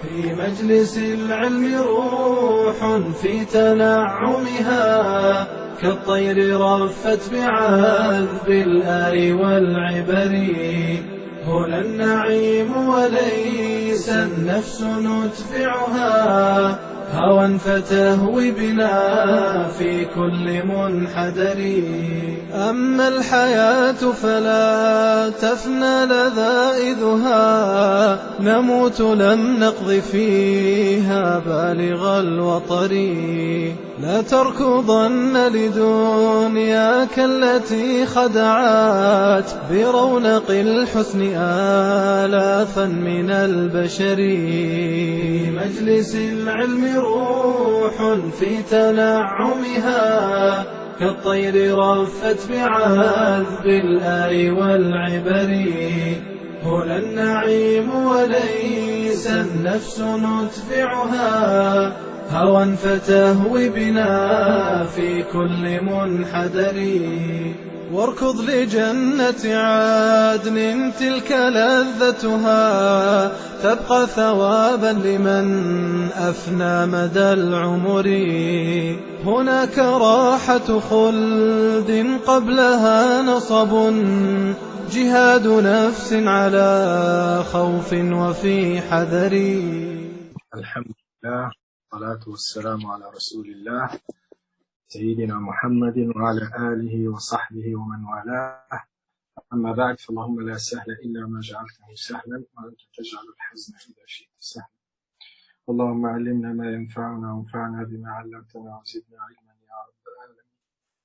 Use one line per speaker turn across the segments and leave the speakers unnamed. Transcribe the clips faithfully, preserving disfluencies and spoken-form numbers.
في مجلس العلم روح في تنعمها، كالطير رفت بعذب الآي والعبر. هنا النعيم وليس النفس ندفعها، هوى فتهوي بنا في كل منحدر. أما الحياة فلا تفنى لذائذها، نموت لم نقض فيها بالغ الوطر. لا تركضن لدنياك التي خدعت برونق الحسن آلافا من البشر. في مجلس العلم روح في تنعمها، كالطير رفت بعذب الآي والعبر. هنا النعيم وليس النفس ندفعها، هوى فتهوي بنا في كل منحدر. واركض لجنة عدن تلك لذتها، تبقى ثوابا لمن أفنى مدى العمر. هناك راحة خلد قبلها نصب، جهاد نفس على خوف وفي حذر.
الحمد لله والصلاة والسلام على رسول الله سيدنا محمد وعلى آله وصحبه ومن والاه. أما بعد، فاللهم لا سهل إلا ما جعلته سهلا، وأنت تجعل الحزن إذا شئت سهلا. اللهم علمنا ما ينفعنا وانفعنا بما علمتنا وزدنا علما يا رب العالمين.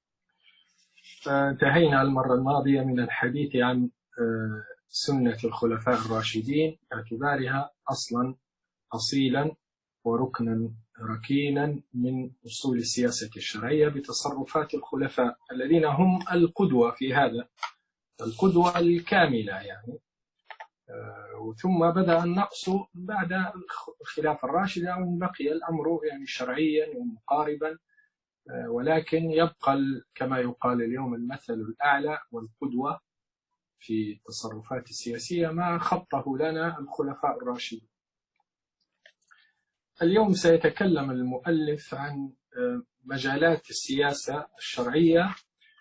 فانتهينا المرة الماضية من الحديث عن سنة الخلفاء الراشدين باعتبارها أصلا أصيلا وركنا ركينا من أصول السياسة الشرعية بتصرفات الخلفاء الذين هم القدوة في هذا، القدوة الكاملة يعني. ثم بدأ النقص بعد الخلافة الراشدة، وإن بقي الأمر يعني شرعيا ومقاربا، ولكن يبقى كما يقال اليوم المثل الأعلى والقدوة في التصرفات السياسية ما خطه لنا الخلفاء الراشدين. اليوم سيتكلم المؤلف عن مجالات السياسة الشرعية،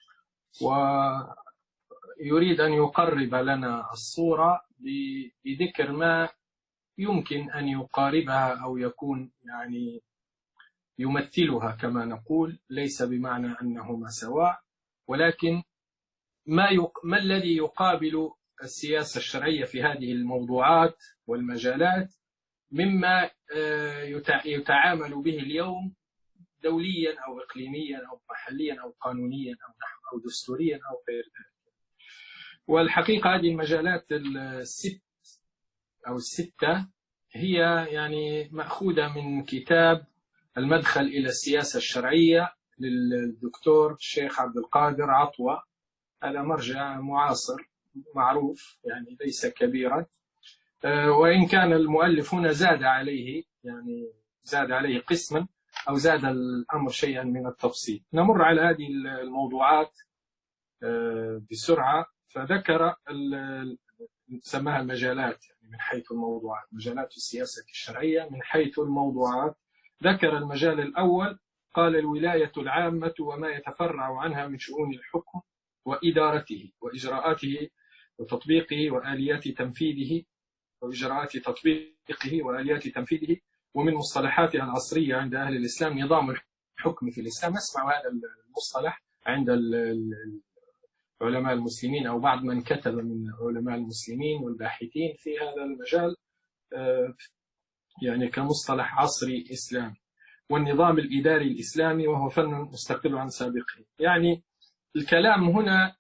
ويريد أن يقرب لنا الصورة بذكر ما يمكن أن يقاربها أو يكون يعني يمثلها كما نقول، ليس بمعنى أنهما سواء، ولكن ما, يق... ما الذي يقابل السياسة الشرعية في هذه الموضوعات والمجالات مما يتعامل به اليوم دوليا أو إقليميا أو محليا أو قانونيا أو نحو أو دستوريا أو غير ذلك. والحقيقة هذه المجالات الست أو الستة هي يعني مأخوذة من كتاب المدخل إلى السياسة الشرعية للدكتور الشيخ عبد القادر عطوة. هذا مرجع معاصر معروف يعني، ليس كبيرا، وإن كان المؤلف هنا زاد عليه يعني زاد عليه قسما أو زاد الأمر شيئا من التفصيل. نمر على هذه الموضوعات بسرعة. فذكر سماها المجالات يعني من حيث الموضوعات، مجالات السياسة الشرعية من حيث الموضوعات. ذكر المجال الأول، قال الولاية العامة وما يتفرع عنها من شؤون الحكم وإدارته وإجراءاته وتطبيقه وآليات تنفيذه وإجراءات تطبيقه وآليات تنفيذه، ومن مصطلحاتها العصرية عند أهل الإسلام نظام الحكم في الإسلام. اسمعوا هذا المصطلح عند علماء المسلمين أو بعض من كتب من علماء المسلمين والباحثين في هذا المجال يعني كمصطلح عصري إسلامي. والنظام الإداري الإسلامي وهو فن مستقل عن سابقه. يعني الكلام هنا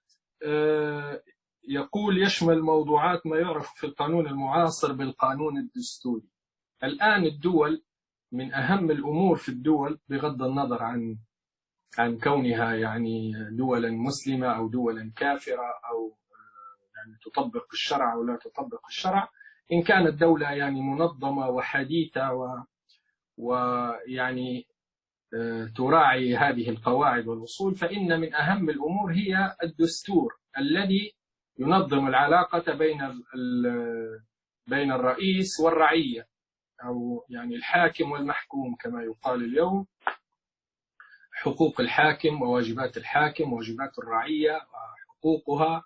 يقول يشمل موضوعات ما يعرف في القانون المعاصر بالقانون الدستوري. الآن الدول من أهم الأمور في الدول بغض النظر عن عن كونها يعني دولا مسلمة أو دولا كافرة أو يعني تطبق الشرع أو لا تطبق الشرع، إن كانت دولة يعني منظمة وحديثة و ويعني تراعي هذه القواعد والأصول، فإن من أهم الأمور هي الدستور الذي ينظم العلاقة بين بين الرئيس والرعية. أو يعني الحاكم والمحكوم كما يقال اليوم، حقوق الحاكم وواجبات الحاكم وواجبات الرعية وحقوقها.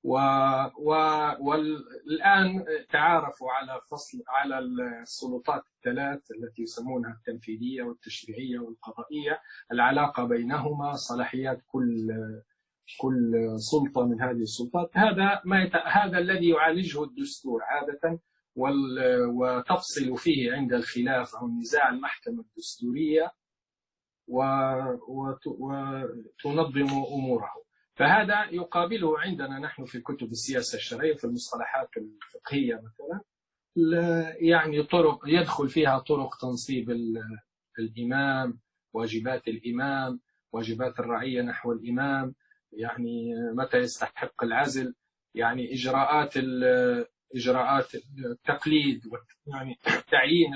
والآن تعارفوا على فصل على السلطات الثلاث التي يسمونها التنفيذية والتشريعية والقضائية، العلاقة بينهما، صلاحيات كل كل سلطة من هذه السلطات. هذا ما يت... هذا الذي يعالجه الدستور عادة، وال... وتفصل فيه عند الخلاف أو النزاع المحكمة الدستورية و... وت... وتنظم أموره. فهذا يقابله عندنا نحن في كتب السياسة الشرعية في المصطلحات الفقهية مثلا، يعني طرق يدخل فيها طرق تنصيب الإمام، واجبات الإمام، واجبات الرعية نحو الإمام، يعني متى يستحق العزل، يعني إجراءات إجراءات التقليد، يعني تعيين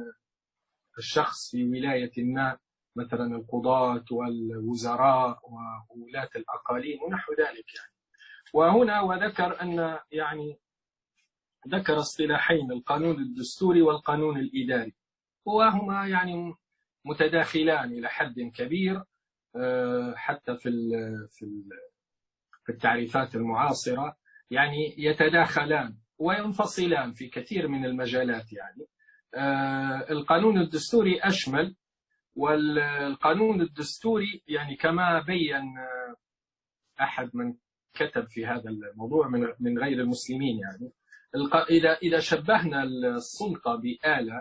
الشخص في ولاية ما، مثلا القضاة والوزراء وولاة الأقاليم ونحو ذلك يعني. وهنا وذكر أن يعني ذكر اصطلاحين، القانون الدستوري والقانون الإداري، وهما يعني متداخلان إلى حد كبير حتى في في التعريفات المعاصرة، يعني يتداخلان وينفصلان في كثير من المجالات. يعني القانون الدستوري أشمل، والقانون الدستوري يعني كما بين أحد من كتب في هذا الموضوع من غير المسلمين، يعني إذا إذا شبهنا السلطة بآلة،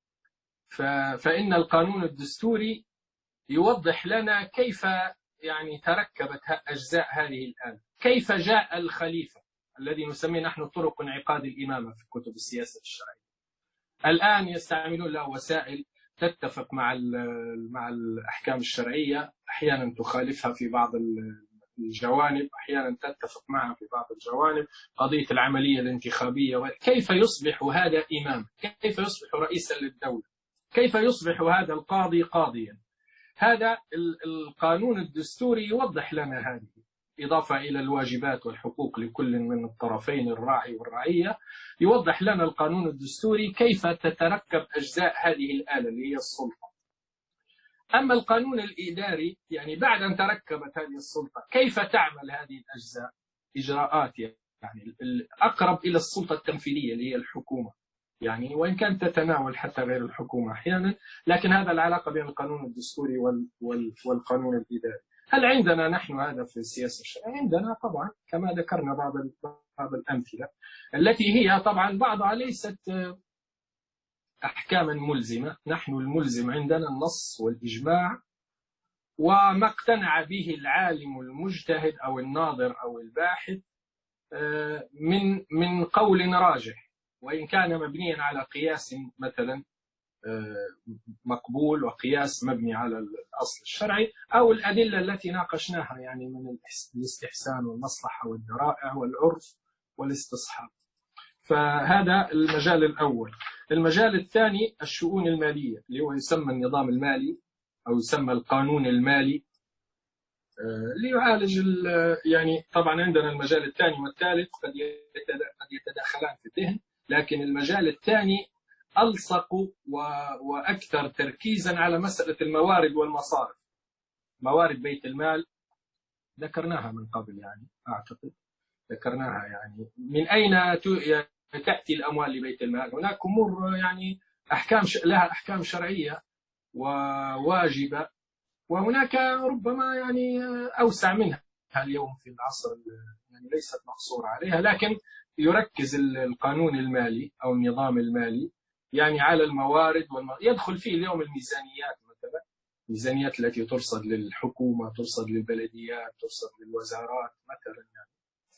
فإن القانون الدستوري يوضح لنا كيف يعني تركبت أجزاء هذه الآلة، كيف جاء الخليفة الذي نسميه نحن طرق انعقاد الإمامة في كتب السياسة الشرعية. الآن يستعملون له وسائل تتفق مع مع الأحكام الشرعية، أحيانا تخالفها في بعض الجوانب، أحيانا تتفق معها في بعض الجوانب. قضية العملية الانتخابية، كيف يصبح هذا إمام، كيف يصبح رئيسا للدولة، كيف يصبح هذا القاضي قاضيا. هذا القانون الدستوري يوضح لنا هذه، إضافة إلى الواجبات والحقوق لكل من الطرفين الراعي والرعية. يوضح لنا القانون الدستوري كيف تتركب أجزاء هذه الآلة اللي هي السلطة. أما القانون الإداري يعني بعد أن تركبت هذه السلطة كيف تعمل هذه الأجزاء، إجراءات يعني الأقرب إلى السلطة التنفيذية اللي هي الحكومة، يعني وإن كانت تتناول حتى غير الحكومة أحيانا، لكن هذا العلاقة بين القانون الدستوري والقانون الإداري. هل عندنا نحن هذا في السياسة الشرعية؟ عندنا طبعا، كما ذكرنا بعض بعض الأمثلة التي هي طبعا بعضها ليست أحكاما ملزمة. نحن الملزم عندنا النص والإجماع وما اقتنع به العالم المجتهد أو الناظر أو الباحث من من قول راجح، وإن كان مبنيا على قياس مثلا مقبول وقياس مبني على الأصل الشرعي، أو الأدلة التي ناقشناها يعني من الاستحسان والمصلحة والذرائع والعرف والاستصحاب. فهذا المجال الأول. المجال الثاني الشؤون المالية، اللي هو يسمى النظام المالي أو يسمى القانون المالي، ليعالج يعني طبعا عندنا المجال الثاني والثالث قد يتداخلان في الذهن، لكن المجال الثاني ألصق وأكثر تركيزا على مسألة الموارد والمصارف. موارد بيت المال ذكرناها من قبل، يعني أعتقد ذكرناها، يعني من أين تأتي الأموال لبيت المال. هناك أمور يعني أحكام لها أحكام شرعية وواجبة، وهناك ربما يعني أوسع منها اليوم في العصر، يعني ليست مقصورة عليها، لكن يركز القانون المالي أو النظام المالي يعني على الموارد والم... يدخل فيه اليوم الميزانيات مثلا، الميزانيات التي ترصد للحكومة، ترصد للبلديات، ترصد للوزارات مثلا يعني.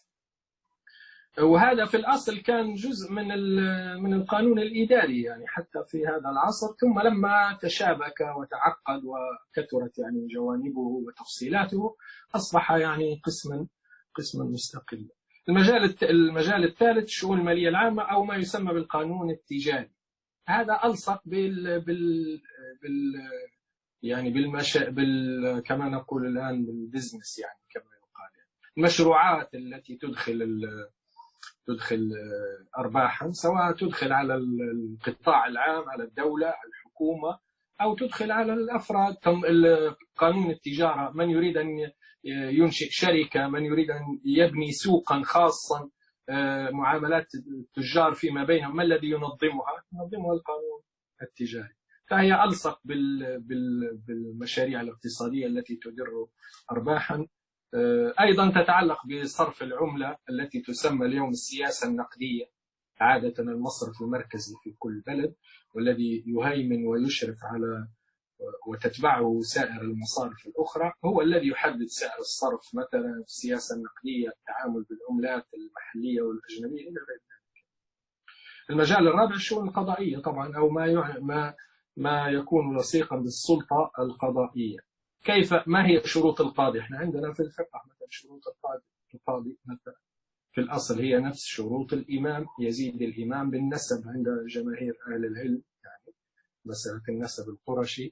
وهذا في الأصل كان جزء من من القانون الإداري يعني حتى في هذا العصر، ثم لما تشابك وتعقد وكثرت يعني جوانبه وتفصيلاته أصبح يعني قسما قسما مستقلا. المجال المجال الثالث الشؤون المالية العامة أو ما يسمى بالقانون التجاري. هذا ألصق بال بال بال يعني بالمشا بال كما نقول الآن بالبزنس، يعني كما يقال يعني. المشروعات التي تدخل تدخل أرباحا، سواء تدخل على القطاع العام، على الدولة، على الحكومة، أو تدخل على الأفراد. قانون التجارة، من يريد أن ينشئ شركة، من يريد أن يبني سوقا خاصا، معاملات التجار فيما بينهم، ما الذي ينظمها؟ ينظمها القانون التجاري. فهي ألصق بالمشاريع الاقتصادية التي تدر أرباحا. أيضا تتعلق بصرف العملة التي تسمى اليوم السياسة النقدية، عادة المصرف المركزي في كل بلد، والذي يهيمن ويشرف على وتتبعه سائر المصارف الأخرى، هو الذي يحدد سعر الصرف مثلا، السياسة النقدية، التعامل بالعملات المحلية والأجنبية إلى غير ذلك. المجال الرابع الشؤون القضائية طبعا، أو ما ما ما يكون لصيقا بالسلطة القضائية. كيف ما هي شروط القاضي؟ احنا عندنا في الفقه مثلا شروط القاضي القاضي مثلا في الأصل هي نفس شروط الإمام، يزيد الإمام بالنسب عند جماهير أهل العلم، يعني مسألة النسب القرشي.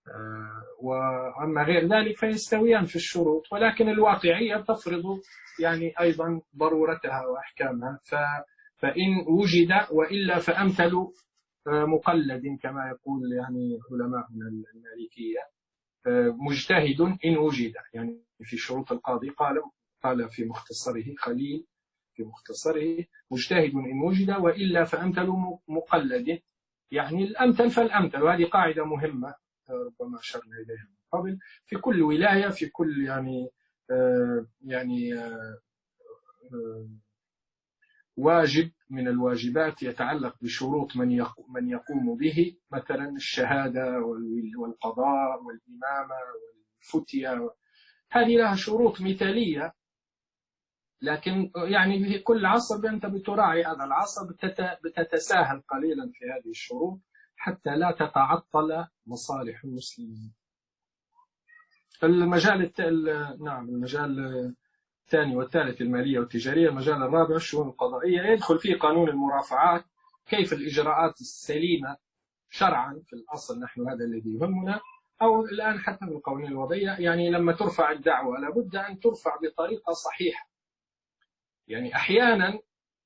وأما غير ذلك فيستويان في الشروط، ولكن الواقعية تفرض يعني أيضا ضرورتها وأحكامها. فإن وجد وإلا فأمثل مقلد كما يقول يعني علماءنا المالكية، مجتهد إن وجد، يعني في شروط القاضي قال قال في مختصره خليل في مختصره مجتهد إن وجد وإلا فأمثل مقلد، يعني الأمثل فالأمثل. وهذه قاعدة مهمة ربما أشرنا إليها من قبل. في كل ولاية، في كل يعني آه يعني آه آه واجب من الواجبات يتعلق بشروط من من يقوم به، مثلا الشهادة والقضاء والإمامة والفتية، هذه لها شروط مثالية. لكن يعني في كل عصر أنت بتراعي هذا العصر، بتتساهل قليلا في هذه الشروط حتى لا تتعطل مصالح المسلمين. المجال التال... نعم المجال الثاني والثالث المالية والتجارية. المجال الرابع الشؤون القضائية، يدخل فيه قانون المرافعات، كيف الإجراءات السليمة شرعا في الأصل، نحن هذا الذي يهمنا، أو الآن حتى بالقوانين الوضعية، يعني لما ترفع الدعوة لابد أن ترفع بطريقة صحيحة. يعني أحيانا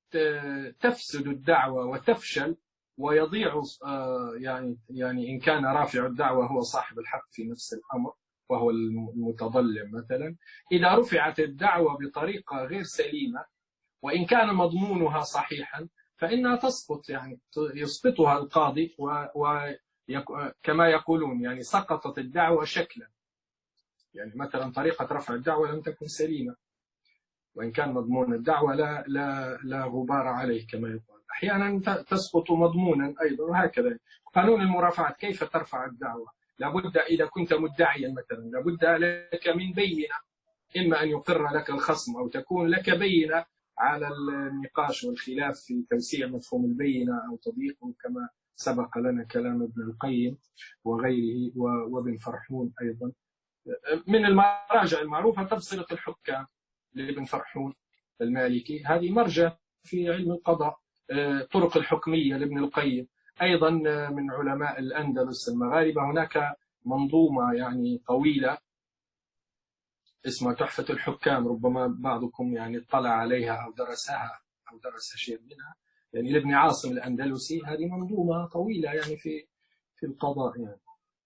تفسد الدعوة وتفشل ويضيع يعني يعني إن كان رافع الدعوة هو صاحب الحق في نفس الأمر وهو المتظلم مثلا، إذا رفعت الدعوة بطريقة غير سليمة وإن كان مضمونها صحيحا فإنها تسقط، يعني يسقطها القاضي، وكما يقولون يعني سقطت الدعوة شكلا، يعني مثلا طريقة رفع الدعوة لم تكن سليمة وإن كان مضمون الدعوة لا لا لا غبار عليه كما يقال. أحيانا تسقط مضمونا أيضا، وهكذا. قانون المرافعات، كيف ترفع الدعوة؟ لابد إذا كنت مدعيا مثلا لابد لك من بينة، إما أن يقر لك الخصم أو تكون لك بينة على النقاش والخلاف في توسيع مفهوم البينة أو تضييقه، كما سبق لنا كلام ابن القيم وغيره وابن فرحون أيضا. من المراجع المعروفة تبصرة الحكام لابن فرحون المالكي، هذه مرجع في علم القضاء. طرق الحكمية لابن القيم أيضا من علماء الأندلس المغاربة. هناك منظومة يعني طويلة اسمها تحفة الحكام، ربما بعضكم يعني اطلع عليها أو درسها أو درس شيء منها، يعني لابن عاصم الأندلسي. هذه منظومة طويلة يعني في في القضاء يعني.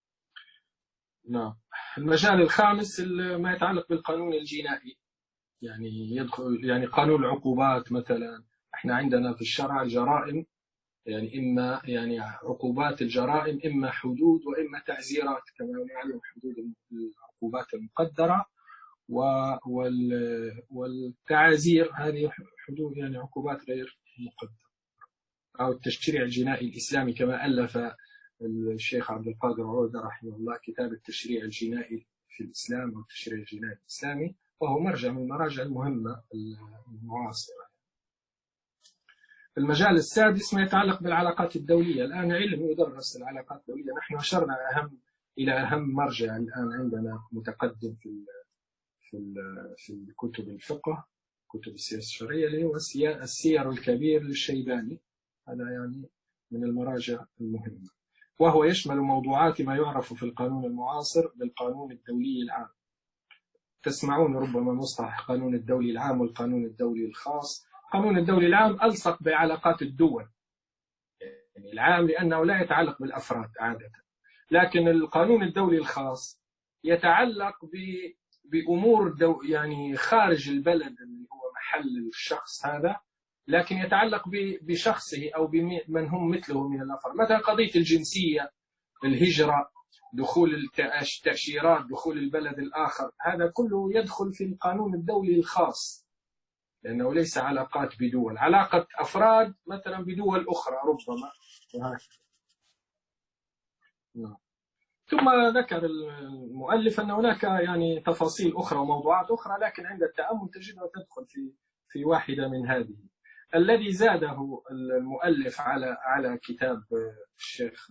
نعم. المجال الخامس ما يتعلق بالقانون الجنائي، يعني يدخل يعني قانون العقوبات مثلا. احنا عندنا في الشرع الجرائم يعني إما يعني عقوبات الجرائم إما حدود وإما تعزيرات، كما نعلم حدود العقوبات المقدرة والتعازير هذه حدود يعني عقوبات غير مقدرة. أو التشريع الجنائي الإسلامي كما ألف الشيخ عبد القادر عودة رحمه الله كتاب التشريع الجنائي في الإسلام أو التشريع الجنائي الإسلامي، وهو مرجع من المراجع المهمة المعاصرة. المجال السادس ما يتعلق بالعلاقات الدولية. الآن علم يدرس العلاقات الدولية. نحن أشرنا أهم إلى أهم مرجع الآن عندنا متقدم في في في كتب الفقه، كتب السياسة الشرعية، اللي هو السير الكبير للشيباني. هذا يعني من المراجع المهمة، وهو يشمل موضوعات ما يعرف في القانون المعاصر بالقانون الدولي العام. تسمعون ربما مصطلح القانون الدولي العام والقانون الدولي الخاص. القانون الدولي العام ألصق بعلاقات الدول، يعني العام لأنه لا يتعلق بالأفراد عادة، لكن القانون الدولي الخاص يتعلق بأمور دو يعني خارج البلد اللي هو محل الشخص هذا، لكن يتعلق بشخصه أو بمن هم مثله من الأفراد. مثلا قضية الجنسية، الهجرة، دخول التأشيرات، دخول البلد الآخر، هذا كله يدخل في القانون الدولي الخاص، لأنه ليس علاقات بدول، علاقة أفراد مثلا بدول أخرى ربما. ثم ذكر المؤلف أن هناك يعني تفاصيل أخرى وموضوعات أخرى، لكن عند التأمل تجدها تدخل في في واحدة من هذه. الذي زاده المؤلف على على كتاب الشيخ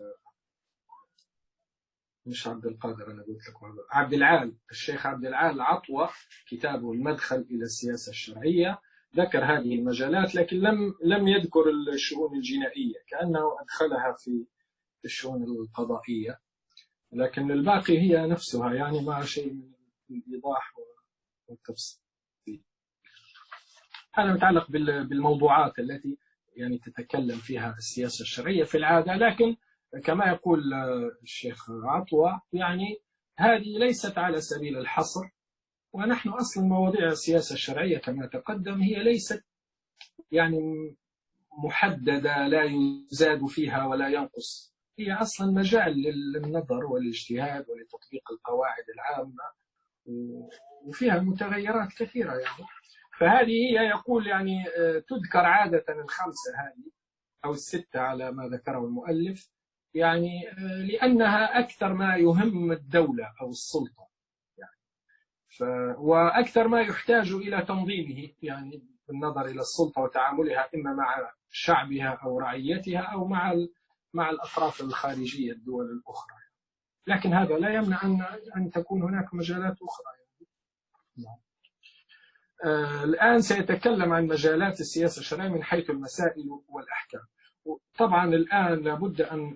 مش عبد القادر، أنا قلت لكم عبد العال، الشيخ عبد العال عطوة، كتابه المدخل إلى السياسة الشرعية، ذكر هذه المجالات، لكن لم لم يذكر الشؤون الجنائية، كأنه أدخلها في الشؤون القضائية، لكن الباقي هي نفسها يعني مع شيء من الإيضاح والتفصيل. هذا متعلق بالموضوعات التي يعني تتكلم فيها السياسة الشرعية في العادة، لكن كما يقول الشيخ عطوة يعني هذه ليست على سبيل الحصر، ونحن أصلا مواضيع السياسة الشرعية كما تقدم هي ليست يعني محددة لا يزاد فيها ولا ينقص، هي أصلا مجال للنظر والاجتهاد ولتطبيق القواعد العامة، وفيها متغيرات كثيرة يعني. فهذه هي يقول يعني تذكر عادة الخمسة هذه أو الستة على ما ذكره المؤلف، يعني لأنها أكثر ما يهم الدولة أو السلطة يعني، ف وأكثر ما يحتاج إلى تنظيمه، يعني بالنظر إلى السلطة وتعاملها إما مع شعبها أو رعيتها أو مع مع الأطراف الخارجية الدول الأخرى، لكن هذا لا يمنع أن أن تكون هناك مجالات أخرى يعني. آه الآن سيتكلم عن مجالات السياسة الشرعية من حيث المسائل والأحكام. طبعا الآن لابد أن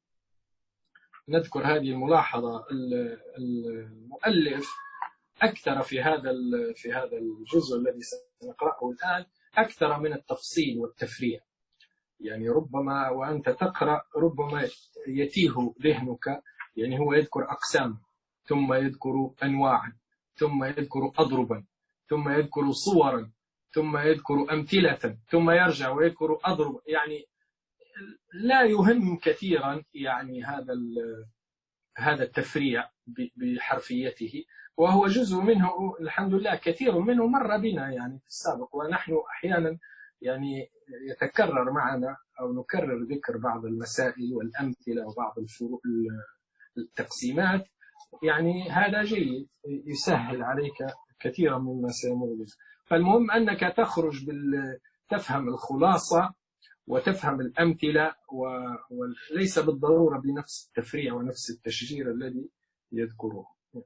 نذكر هذه الملاحظة، المؤلف أكثر في هذا في هذا الجزء الذي سنقرأه الآن أكثر من التفصيل والتفريع، يعني ربما وأنت تقرأ ربما يتيه ذهنك، يعني هو يذكر أقسام ثم يذكر أنواعا ثم يذكر أضربا ثم يذكر صورا ثم يذكر أمثلة ثم يرجع ويذكر أضرب، يعني لا يهم كثيرا يعني هذا هذا التفريع بحرفيته، وهو جزء منه الحمد لله، كثير منه مر بنا يعني في السابق، ونحن أحيانا يعني يتكرر معنا أو نكرر ذكر بعض المسائل والأمثلة وبعض الفروق التقسيمات، يعني هذا جيد يسهل عليك كثيرا مما سيمر به. فالمهم أنك تخرج بال تفهم الخلاصة وتفهم الأمثلة، وليس بالضرورة بنفس التفريع ونفس التشجير الذي يذكره.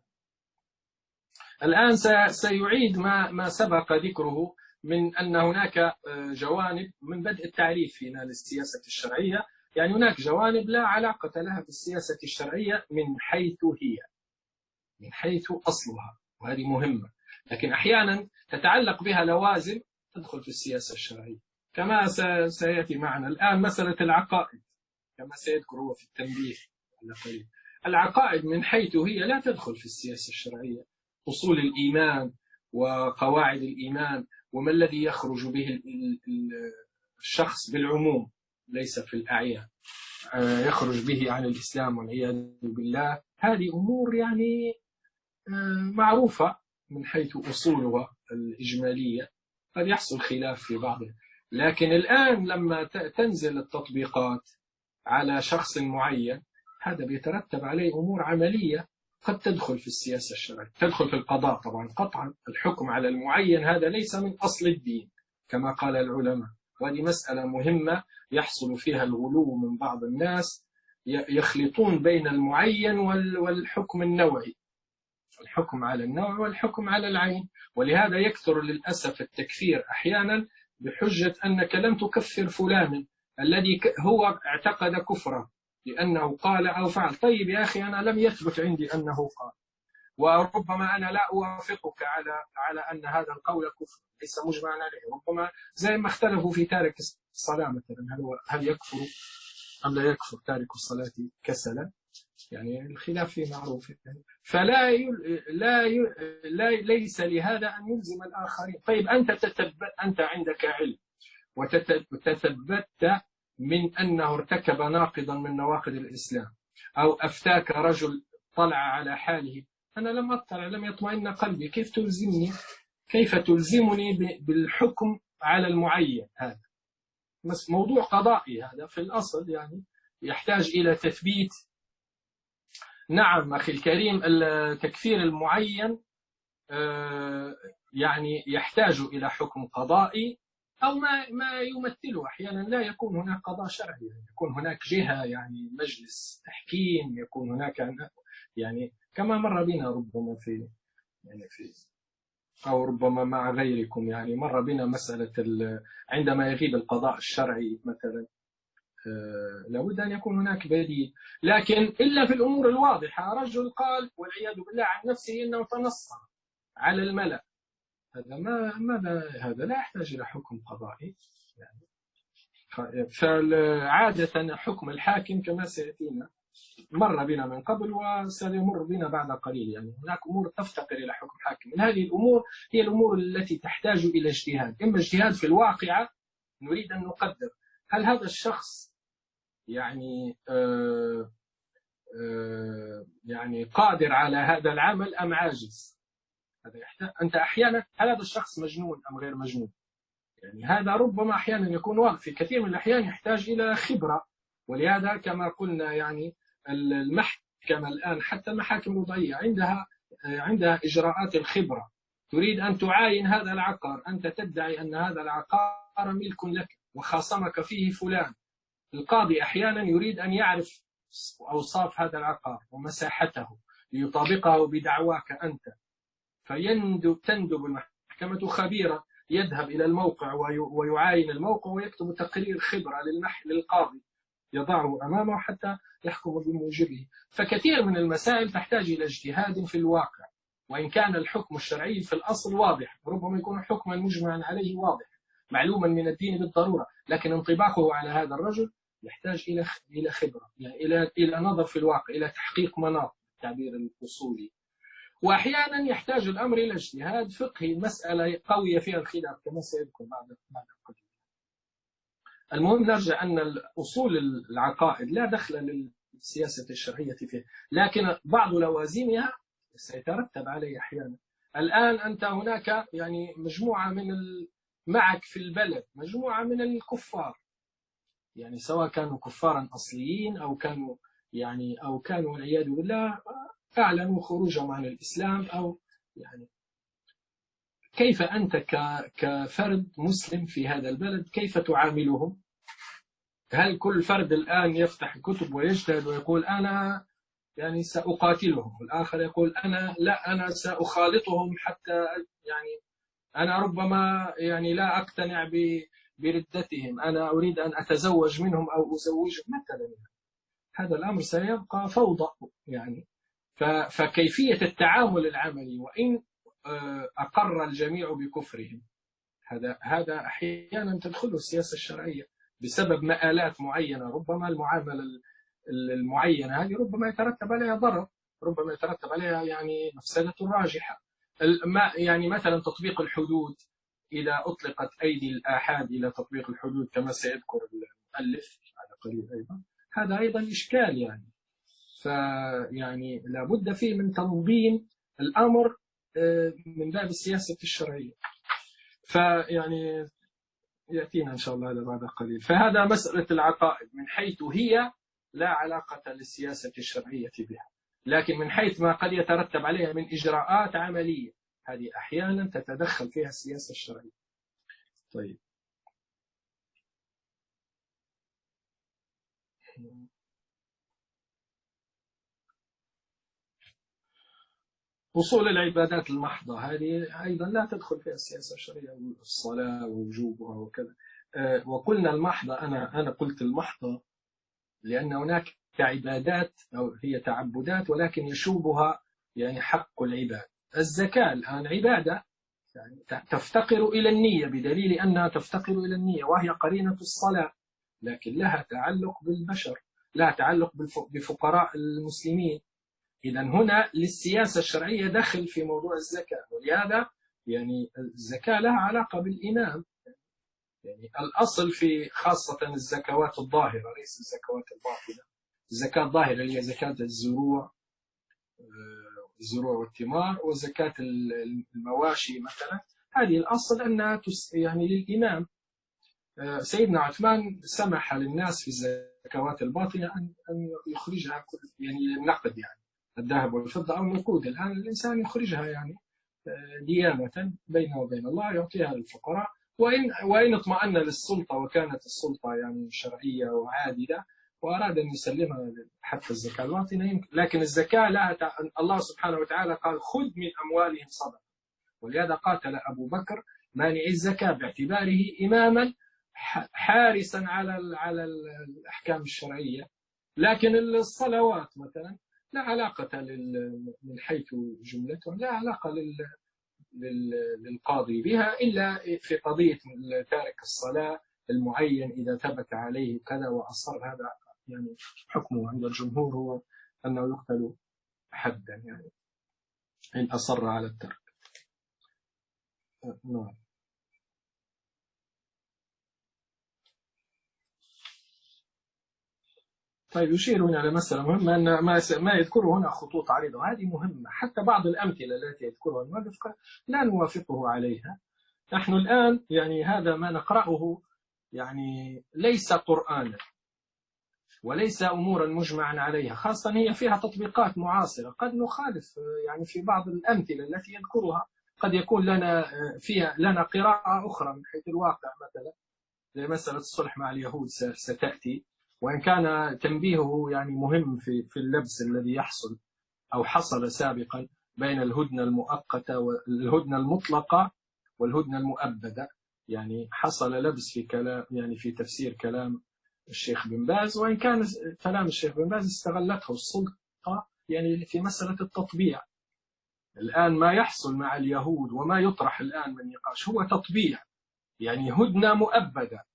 الآن سيعيد ما ما سبق ذكره من أن هناك جوانب من بدء التعريف هنا للسياسة الشرعية، يعني هناك جوانب لا علاقة لها بالسياسة الشرعية من حيث هي، من حيث أصلها، وهذه مهمة، لكن أحيانا تتعلق بها لوازم تدخل في السياسة الشرعية، كما سيأتي معنا الآن مسألة العقائد كما سيذكر هو في التنبيه. العقائد من حيث هي لا تدخل في السياسة الشرعية، أصول الإيمان وقواعد الإيمان وما الذي يخرج به الشخص بالعموم ليس في الأعيان، يخرج به عن الإسلام والعياذ بالله، هذه أمور يعني معروفة من حيث أصولها الإجمالية، قد يحصل خلاف في بعضها، لكن الآن لما تنزل التطبيقات على شخص معين هذا بيترتب عليه أمور عملية قد تدخل في السياسة الشرعية، تدخل في القضاء طبعا قطعا. الحكم على المعين هذا ليس من أصل الدين كما قال العلماء، وهذه مسألة مهمة يحصل فيها الغلو من بعض الناس، يخلطون بين المعين والحكم النوعي، الحكم على النوع والحكم على العين، ولهذا يكثر للأسف التكفير أحيانا بحجة أنك لم تكفر فلانا الذي هو اعتقد كفره لأنه قال أو فعل. طيب يا أخي أنا لم يثبت عندي أنه قال، وربما أنا لا أوافقك على على أن هذا القول كفر ليس مجمعا عليه. ربما زي ما اختلفوا في تارك الصلاة مثلا، هل هو هل يكفر أم لا يكفر تارك الصلاة كسلا، يعني الخلاف فيه معروف. فلا ي... لا ي... لا ليس لهذا أن يلزم الآخرين. طيب أنت تتب... أنت عندك علم وتثبت من أنه ارتكب ناقضا من نواقض الإسلام، أو أفتاك رجل طلع على حاله، أنا لم أطلع، لم يطمئن قلبي، كيف تلزمني كيف تلزمني بالحكم على المعين؟ هذا موضوع قضائي، هذا في الأصل يعني يحتاج إلى تثبيت. نعم أخي الكريم، التكفير المعين يعني يحتاج إلى حكم قضائي أو ما ما يمثله. أحيانا لا يكون هناك قضاء شرعي، يعني يكون هناك جهة يعني مجلس تحكيم، يكون هناك يعني كما مر بنا ربما في يعني في أو ربما مع غيركم، يعني مر بنا مسألة عندما يغيب القضاء الشرعي مثلا لابد أن يكون هناك بديل. لكن إلا في الأمور الواضحة، رجل قال والعياذ بالله عن نفسه إنه تنصر على الملأ، هذا ما ماذا هذا لا يحتاج إلى حكم قضائي يعني. فعادة حكم الحاكم كما سيأتينا مر بنا من قبل وسيمر بنا بعد قليل، يعني هناك أمور تفتقر إلى حكم حاكم. من هذه الأمور هي الأمور التي تحتاج إلى اجتهاد، إما اجتهاد في الواقعة، نريد أن نقدر هل هذا الشخص يعني آآ آآ يعني قادر على هذا العمل أم عاجز. هذا يحتاج أنت أحيانا هل هذا الشخص مجنون أم غير مجنون، يعني هذا ربما أحيانا يكون واضح، في كثير من الأحيان يحتاج إلى خبرة. ولهذا كما قلنا يعني المحكمة الآن حتى المحاكم الوضعية عندها عندها إجراءات الخبرة، تريد أن تعاين هذا العقار، أنت تدعي أن هذا العقار ملك لك وخاصمك فيه فلان، القاضي أحيانا يريد أن يعرف أوصاف هذا العقار ومساحته ليطابقه بدعواك أنت، فيندب تندب المحكمة خبيرا يذهب إلى الموقع ويعاين الموقع ويكتب تقرير خبرة للقاضي يضعه أمامه حتى يحكم بموجبه. فكثير من المسائل تحتاج إلى اجتهاد في الواقع، وإن كان الحكم الشرعي في الأصل واضح، ربما يكون حكما مجمعا عليه واضح معلوما من الدين بالضرورة، لكن انطباقه على هذا الرجل يحتاج إلى إلى خبرة، يعني إلى إلى نظر في الواقع، إلى تحقيق مناط التعبير الأصولي. وأحيانا يحتاج الأمر إلى اجتهاد فقهي، مسألة قوية فيها الخلاف كما سيذكر بعد بعد قليل. المهم نرجع أن الأصول العقائد لا دخل للسياسة الشرعية فيها، لكن بعض لوازمها سيترتب عليه أحيانا. الآن أنت هناك يعني مجموعة من معك في البلد مجموعة من الكفار، يعني سواء كانوا كفارا أصليين أو كانوا يعني أو كانوا والعياذ بالله أعلنوا خروجهم عن الإسلام، أو يعني كيف أنت كفرد مسلم في هذا البلد كيف تعاملهم؟ هل كل فرد الآن يفتح كتب ويجتهد ويقول أنا يعني سأقاتلهم، والآخر يقول أنا لا أنا سأخالطهم حتى يعني أنا ربما يعني لا أقتنع بردتهم، أنا أريد أن أتزوج منهم أو أزوجهم مثلا، هذا الأمر سيبقى فوضى يعني. فكيفية التعامل العملي وإن أقر الجميع بكفرهم، هذا هذا أحيانا تدخل السياسة الشرعية بسبب مآلات معينة، ربما المعاملة المعينة هذه ربما يترتب عليها ضرر، ربما يترتب عليها يعني مفسدة راجحة. يعني مثلا تطبيق الحدود، إذا أطلقت أيدي الآحاد إلى تطبيق الحدود كما سيذكر المؤلف على قليل أيضا، هذا أيضا إشكال يعني. فيعني لابد فيه من تنظيم الأمر من باب السياسة الشرعية. فيعني يأتينا إن شاء الله هذا بعد قليل. فهذا مسألة العقائد من حيث هي لا علاقة للسياسة الشرعية بها، لكن من حيث ما قد يترتب عليها من إجراءات عملية، هذه أحيانا تتدخل فيها السياسة الشرعية. طيب أصول العبادات المحضة هذه أيضا لا تدخل فيها السياسة الشرعية، الصلاة ووجوبها وكذا. وقلنا المحضة، أنا أنا قلت المحضة لأن هناك عبادات أو هي تعبدات ولكن يشوبها يعني حق العباد. الزكاة الآن عبادة يعني تفتقر إلى النية، بدليل أنها تفتقر إلى النية وهي قرينة الصلاة، لكن لها تعلق بالبشر، لها تعلق بفقراء المسلمين. إذا هنا للسياسة الشرعية دخل في موضوع الزكاة، ولهذا يعني الزكاة لها علاقة بالإمام. يعني الأصل في خاصة الزكوات الظاهرة ليس الزكوات الباطنة. الزكاة الظاهرة اللي هي زكاة الزروع، الزروع والثمار، وزكاة المواشي مثلا، هذه الأصل أنها يعني للإمام. سيدنا عثمان سمح للناس في الزكوات الباطنة أن يخرجها يعني النقد، يعني الذهب والفضة أو النقود. الآن الإنسان يخرجها يعني ديانة بينه وبين الله، يعطيها للفقراء، وإن وإن اطمأن للسلطة وكانت السلطة يعني شرعية وعادلة وأراد أن يسلمها حتى الزكاة الباطنة يمكن. لكن الزكاة لا، الله سبحانه وتعالى قال خذ من أموالهم صدقة، ولهذا قاتل أبو بكر مانع الزكاة باعتباره إماما حارسا على على الأحكام الشرعية. لكن الصلوات مثلا لا علاقة من حيث جملتها، لا علاقة للقاضي بها إلا في قضية تارك الصلاة المعين إذا ثبت عليه كذا وأصر. هذا يعني حكمه عند الجمهور هو أنه يقتل حدا يعني إن أصر على الترك. نعم. طيب يشير هنا على مسألة مهمة، أن ما ما يذكره هنا خطوط عريضة، وهذه مهمة. حتى بعض الأمثلة التي يذكرها المؤلف لا نوافقه عليها. نحن الآن يعني هذا ما نقرأه يعني ليس قرآنا وليس أمورا مجمعا عليها، خاصة هي فيها تطبيقات معاصرة. قد نخالف يعني في بعض الأمثلة التي يذكرها، قد يكون لنا فيها لنا قراءة أخرى من حيث الواقع، مثلا زي مسألة الصلح مع اليهود ستأتي، وإن كان تنبيهه يعني مهم في في اللبس الذي يحصل أو حصل سابقا بين الهدنة المؤقتة والهدنة المطلقة والهدنة المؤبدة. يعني حصل لبس في كلام يعني في تفسير كلام الشيخ بن باز، وإن كان كلام الشيخ بن باز استغلته السلطة يعني في مسألة التطبيع. الآن ما يحصل مع اليهود وما يطرح الآن من نقاش هو تطبيع، يعني هدنة مؤبدة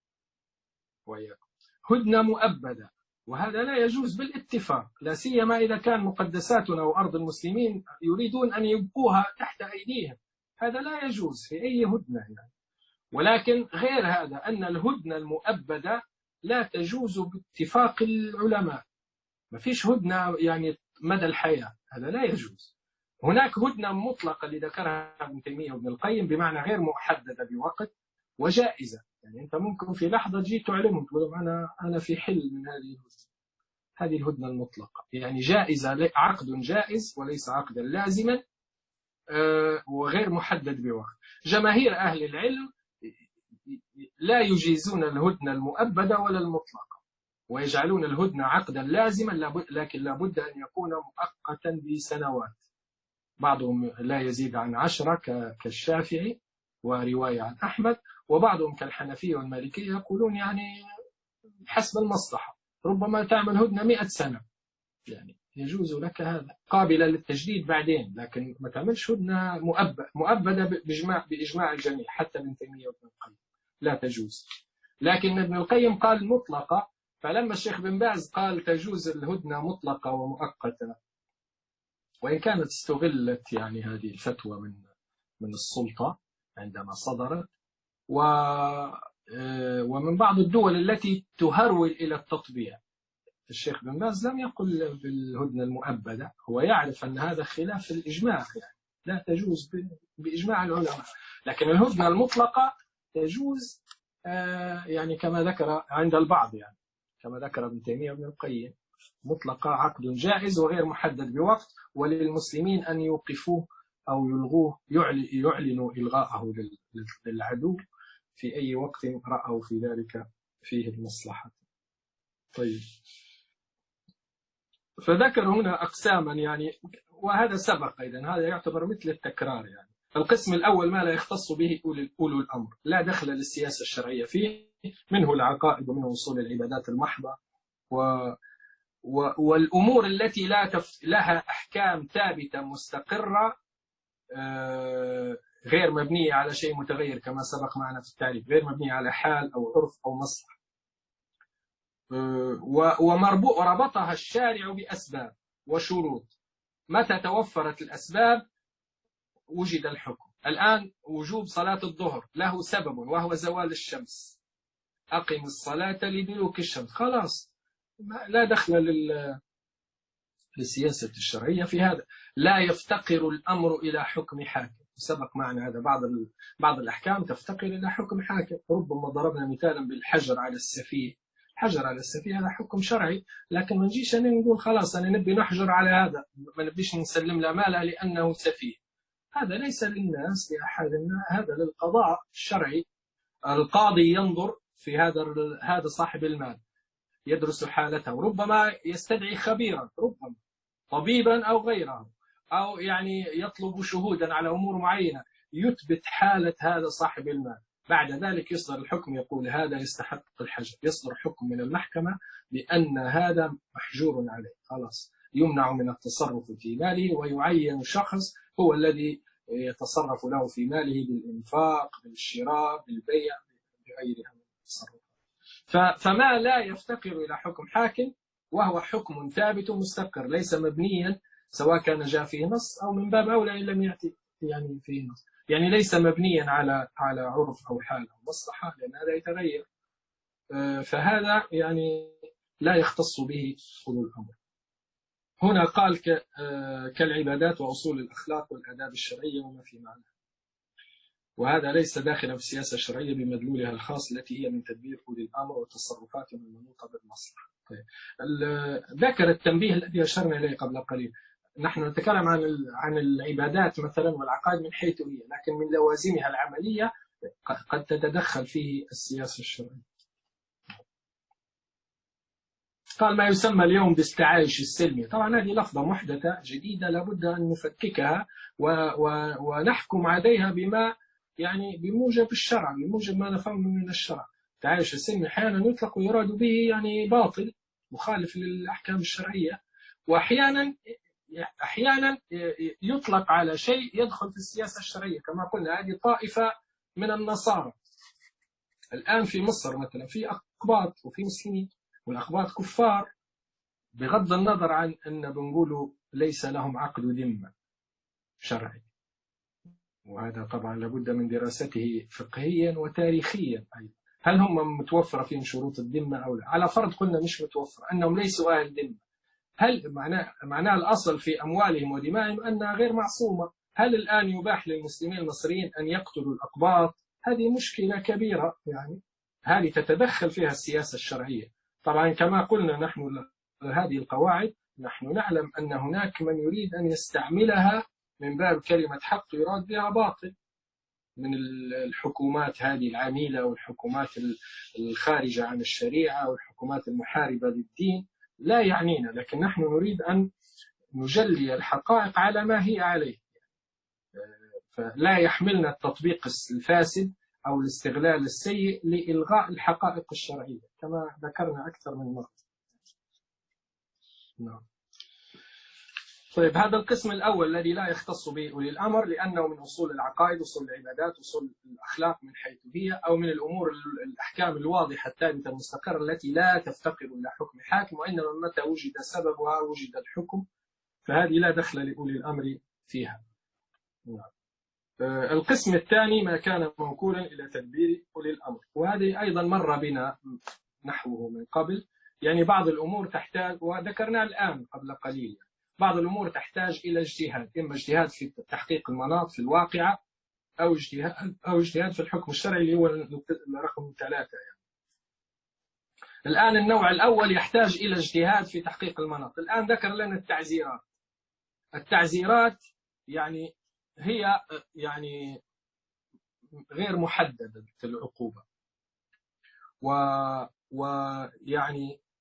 وياكم هدنة مؤبدة، وهذا لا يجوز بالاتفاق، لا سيما إذا كان مقدساتنا وأرض المسلمين يريدون أن يبقوها تحت أيديهم. هذا لا يجوز في أي هدنة يعني. ولكن غير هذا أن الهدنة المؤبدة لا تجوز باتفاق العلماء. ما فيش هدنة يعني مدى الحياة، هذا لا يجوز. هناك هدنة مطلقة اللي ذكرها ابن تيمية وابن القيم بمعنى غير محددة بوقت وجائزة، يعني أنت ممكن في لحظة تجي تعلمهم تقول أنا أنا في حل من هذه الهدنة. هذه الهدنة المطلقة يعني جائزة، عقد جائز وليس عقدا لازما وغير محدد بوقت. جماهير أهل العلم لا يجيزون الهدنة المؤبدة ولا المطلقة، ويجعلون الهدنة عقدا لازما، لكن لابد أن يكون مؤقتا بسنوات. بعضهم لا يزيد عن عشرة كالشافعي ورواية عن أحمد، وبعضهم كالحنفية والمالكية يقولون يعني حسب المصلحة، ربما تعمل هدنة مئة سنة يعني يجوز لك هذا، قابلة للتجديد بعدين، لكن ما تعملش هدنة مؤبدة بإجماع, بإجماع الجميع حتى ابن تيمية وابن القيم لا تجوز. لكن ابن القيم قال مطلقة، فلما الشيخ بن باز قال تجوز الهدنة مطلقة ومؤقتة، وإن كانت استغلت يعني هذه الفتوى من من السلطة عندما صدرت، و ومن بعض الدول التي تهرول إلى التطبيع. الشيخ بن باز لم يقل بالهدنة المؤبدة، هو يعرف أن هذا خلاف الإجماع يعني لا تجوز بإجماع العلماء، لكن الهدنة المطلقة تجوز يعني كما ذكر عند البعض، يعني كما ذكر ابن تيمية وابن القيم، مطلقة عقد جائز وغير محدد بوقت، وللمسلمين أن يوقفوه أو يلغوه، يعلنوا إلغاءه للعدو في أي وقت رأوا في ذلك فيه المصلحة. طيب، فذكر هنا أقساما يعني، وهذا سبق أيضا، هذا يعتبر مثل التكرار يعني. القسم الأول ما لا يختص به أولو الأمر، لا دخل للسياسة الشرعية فيه، منه العقائد ومنه وصول العبادات المحضة و والأمور التي لا تف... لها أحكام ثابتة مستقرة غير مبنية على شيء متغير كما سبق معنا في التعريف، غير مبنية على حال أو عرف أو مصلحة، وربطها الشارع بأسباب وشروط. متى توفرت الأسباب وجد الحكم. الآن وجوب صلاة الظهر له سبب وهو زوال الشمس، أقم الصلاة لدلوك الشمس، خلاص لا دخل لل... للسياسة الشرعية في هذا. لا يفتقر الأمر إلى حكم حاكم، سبق معنا هذا. بعض ال... بعض الأحكام تفتقر إلى حكم حاكم. ربما ضربنا مثالا بالحجر على السفيه. الحجر على السفيه هذا حكم شرعي، لكن ما نجيش أن نقول خلاص أنا نبي نحجر على هذا، ما نبيش نسلم له ماله لأنه سفيه. هذا ليس للناس لأحد، هذا للقضاء الشرعي. القاضي ينظر في هذا هذا صاحب المال، يدرس حالته، ربما يستدعي خبيرا، ربما طبيبا أو غيره، أو يعني يطلب شهودا على أمور معينة يثبت حالة هذا صاحب المال. بعد ذلك يصدر الحكم يقول هذا يستحق الحجر، يصدر حكم من المحكمة بأن هذا محجور عليه، خلاص يمنع من التصرف في ماله، ويعين شخص هو الذي يتصرف له في ماله بالإنفاق، بالشراء، بالبيع، بغيرها من التصرف. فما لا يفتقر إلى حكم حاكم وهو حكم ثابت مستقر ليس مبنيا، سواء كان جاء فيه نص أو من باب أولى إن لم يأتي يعني فيه نص، يعني ليس مبنيا على على عرف أو حال أو مصلحة، لأن هذا يتغير. فهذا يعني لا يختص به أولو الأمر. هنا قال كالعبادات وأصول الأخلاق والآداب الشرعية وما في معنى، وهذا ليس داخلا في السياسة الشرعية بمدلولها الخاص التي هي من تدبير أولي الأمر وتصرفاتهم المنوطة بالمصلحة. طيب. ذكر التنبيه الذي أشرنا إليه قبل قليل. نحن نتكلم عن عن العبادات مثلا والعقائد من حيث هي، لكن من لوازمها العملية قد تتدخل فيه السياسة الشرعية. قال ما يسمى اليوم بالتعايش السلمي. طبعا هذه لفظة محدثة جديدة لابد أن نفككها و و ونحكم عليها بما يعني بموجب الشرع، بموجب ما نفهمه من الشرع. التعايش السلمي أحيانا يطلق ويراد به يعني باطل مخالف للأحكام الشرعية، وأحيانا أحيانا يطلق على شيء يدخل في السياسة الشرعية. كما قلنا هذه طائفة من النصارى الآن في مصر مثلا، في أقباط وفي مسلمين، والأقباط كفار بغض النظر عن أن بنقولوا ليس لهم عقد ذمة شرعي، وهذا طبعا لابد من دراسته فقهيا وتاريخيا أيضا. هل هم متوفرة فيهم شروط الذمة أو لا؟ على فرض قلنا مش متوفر، أنهم ليسوا أهل ذمة، هل معناه معناه الأصل في أموالهم ودمائهم أنها غير معصومة؟ هل الآن يباح للمسلمين المصريين أن يقتلوا الأقباط؟ هذه مشكلة كبيرة، يعني هذه تتدخل فيها السياسة الشرعية. طبعا كما قلنا نحن هذه القواعد نحن نعلم أن هناك من يريد أن يستعملها من باب كلمة حق يراد بها باطل من الحكومات هذه العميلة والحكومات الخارجة عن الشريعة والحكومات المحاربة للدين، لا يعنينا، لكن نحن نريد أن نجلي الحقائق على ما هي عليه، فلا يحملنا التطبيق الفاسد أو الاستغلال السيء لإلغاء الحقائق الشرعية كما ذكرنا أكثر من مرة. نعم. طيب هذا القسم الأول الذي لا يختص به أولي الأمر، لأنه من أصول العقائد، أصول العبادات، أصول الأخلاق من حيث هي، أو من الأمور الأحكام الواضحة الثابتة المستقرة التي لا تفتقر إلى حكم حاكم، وإنما متى وجد سببها وجد الحكم، فهذه لا دخل لأولي الأمر فيها. نعم. القسم الثاني ما كان موكولا إلى تدبير أولي الأمر، وهذه أيضا مر بنا نحوه من قبل. يعني بعض الأمور تحتاج، وذكرنا الآن قبل قليل، بعض الأمور تحتاج إلى اجتهاد، إما اجتهاد في تحقيق المناط في الواقعة، أو اجتهاد أو اجتهاد في الحكم الشرعي اللي هو رقم ثلاثة. يعني الآن النوع الأول يحتاج إلى اجتهاد في تحقيق المناط. الآن ذكر لنا التعزيرات. التعزيرات يعني هي يعني غير محددة العقوبة، و ويعني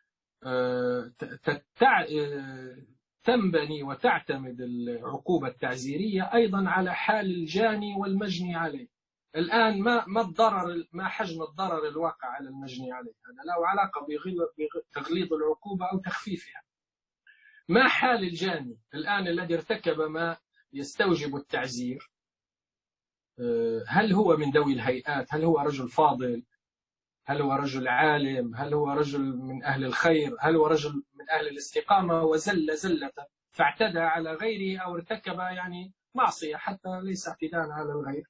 تتع... تنبني وتعتمد العقوبة التعزيرية أيضا على حال الجاني والمجني عليه. الآن ما ما الضرر ما حجم الضرر الواقع على المجني عليه؟ هذا له علاقة بتغليظ العقوبة أو تخفيفها. ما حال الجاني الآن الذي ارتكب ما يستوجب التعزير؟ هل هو من ذوي الهيئات؟ هل هو رجل فاضل؟ هل هو رجل عالم؟ هل هو رجل من أهل الخير؟ هل هو رجل من أهل الاستقامة وزل زلة فاعتدى على غيره أو ارتكب يعني معصية حتى ليس اعتداء على الغير؟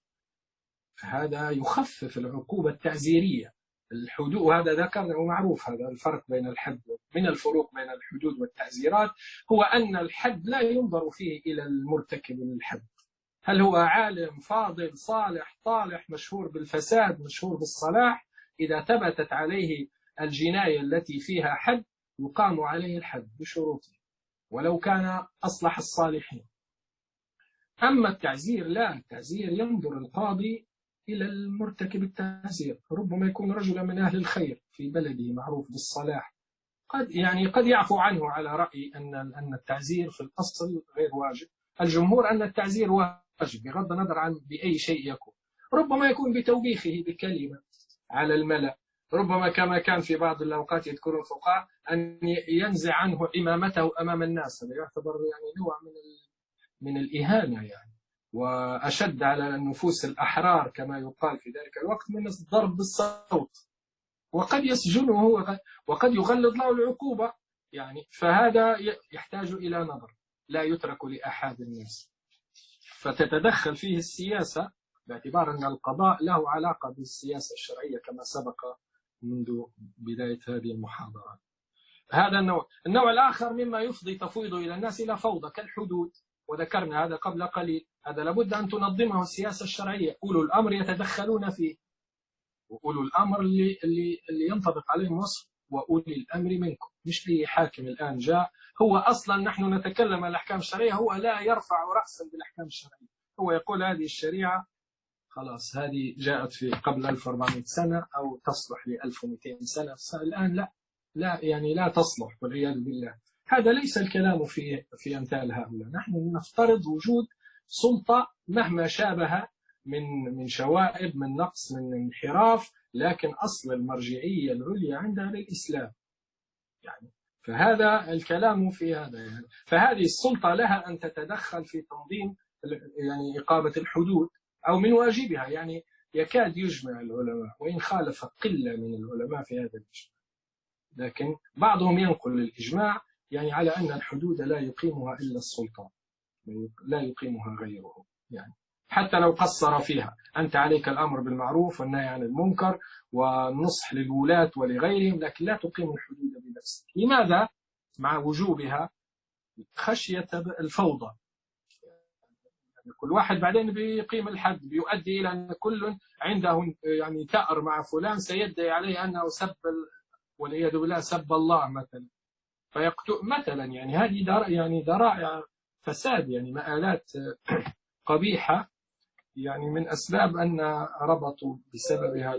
هذا يخفف العقوبة التعزيرية. الحدود، وهذا ذكرنا ومعروف هذا الفرق بين الحد. من الفروق بين الحدود والتعزيرات هو أن الحد لا ينظر فيه إلى المرتكب للحد، هل هو عالم فاضل صالح طالح مشهور بالفساد مشهور بالصلاح، إذا ثبتت عليه الجناية التي فيها حد يقام عليه الحد بشروطه ولو كان أصلح الصالحين. أما التعزير لا، التعزير ينظر القاضي إلى المرتكب التعزير، ربما يكون رجلا من أهل الخير في بلده معروف بالصلاح، قد يعني قد يعفو عنه على رأي أن أن التعزير في الأصل غير واجب. الجمهور أن التعزير واجب بغض النظر عن بأي شيء يكون، ربما يكون بتوبيخه بكلمة على الملأ، ربما كما كان في بعض الأوقات يذكر الفقهاء أن ينزع عنه إمامته أمام الناس، هذا يعتبر يعني نوع من من الإهانة يعني، وأشد على النفوس الأحرار كما يقال في ذلك الوقت من الضرب بالصوت، وقد يسجنه وقد يغلظ له العقوبة يعني. فهذا يحتاج إلى نظر، لا يترك لأحد الناس، فتتدخل فيه السياسة باعتبار أن القضاء له علاقة بالسياسة الشرعية كما سبق منذ بداية هذه المحاضرات. هذا النوع. النوع الآخر مما يفضي تفويض إلى الناس إلى فوضى كالحدود، وذكرنا هذا قبل قليل، هذا لابد أن تنظمه السياسة الشرعية، أولو الأمر يتدخلون فيه، وأولو الأمر اللي, اللي, اللي ينطبق عليهم وصف وأولي الأمر منكم، مش أي حاكم الآن جاء. هو أصلا نحن نتكلم عن الأحكام الشرعية، هو لا يرفع رأسا بالأحكام الشرعية، هو يقول هذه الشريعة خلاص هذه جاءت في قبل ألف وأربعمائة سنة أو تصلح ل ألف ومئتين سنة، الآن لا لا يعني لا تصلح والعياذ بالله. هذا ليس الكلام في في أمثال هؤلاء. نحن نفترض وجود سلطة مهما شابه من من شوائب من نقص من انحراف، لكن أصل المرجعية العليا عندها للإسلام يعني. فهذا الكلام في هذا يعني. فهذه السلطة لها أن تتدخل في تنظيم يعني إقامة الحدود، أو من واجبها يعني يكاد يجمع العلماء وإن خالف قلة من العلماء في هذا الإجماع، لكن بعضهم ينقل الإجماع يعني على أن الحدود لا يقيمها إلا السلطان، لا يقيمها غيره يعني، حتى لو قصر فيها. أنت عليك الأمر بالمعروف والنهي عن المنكر والنصح للولاة ولغيرهم، لكن لا تقيم الحدود بنفسك. لماذا؟ مع وجوبها خشية الفوضى، كل واحد بعدين بيقيم الحد بيؤدي إلى أن كل عنده يعني ثأر مع فلان سيدعي عليه أنه سب والعياذ بالله سب الله مثلا، فيقتل مثلا يعني. هذه در يعني ذرائع فساد يعني مآلات قبيحة يعني، من أسباب أن ربطوا بسببها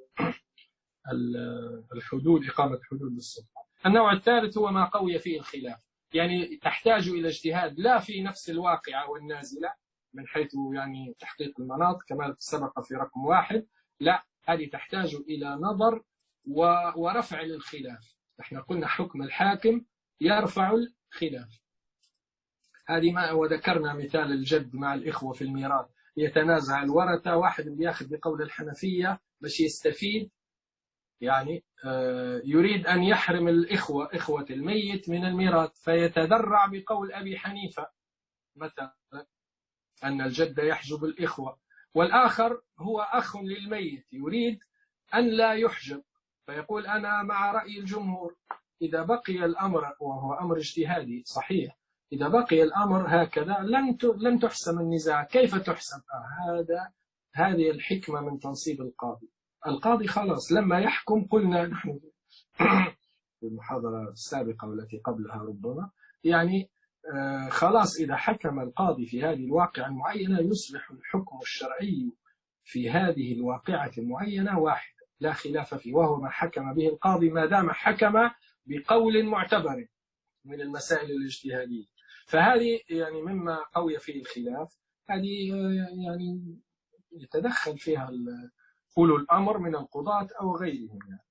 الحدود، إقامة حدود للسلطة. النوع الثالث هو ما قوي فيه الخلاف، يعني تحتاج إلى اجتهاد لا في نفس الواقعة والنازلة من حيث يعني تحقيق المناط كما سبق في رقم واحد، لا هذه تحتاج إلى نظر ورفع للخلاف. احنا قلنا حكم الحاكم يرفع الخلاف، هذه ما وذكرنا مثال الجد مع الإخوة في الميراث، يتنازع الورثة، واحد بياخذ بقول الحنفية باش يستفيد يعني يريد أن يحرم الإخوة إخوة الميت من الميراث، فيتذرع بقول أبي حنيفة مثلا أن الجد يحجب الإخوة، والآخر هو أخ للميت يريد أن لا يحجب، فيقول أنا مع رأي الجمهور. إذا بقي الأمر، وهو أمر اجتهادي صحيح، إذا بقي الأمر هكذا لن لن تحسم النزاع. كيف تحسم؟ آه هذا هذه الحكمة من تنصيب القاضي. القاضي خلاص لما يحكم، قلنا نحن في المحاضرة السابقة والتي قبلها ربما يعني آه خلاص إذا حكم القاضي في هذه الواقعة المعينة يصبح الحكم الشرعي في هذه الواقعة المعينة واحد لا خلاف فيه، وهو ما حكم به القاضي ما دام حكم بقول معتبر من المسائل الاجتهادية. فهذه يعني مما قوي فيه الخلاف، هذه يعني يتدخل فيها أولو الأمر من القضاة أو غيرهم يعني.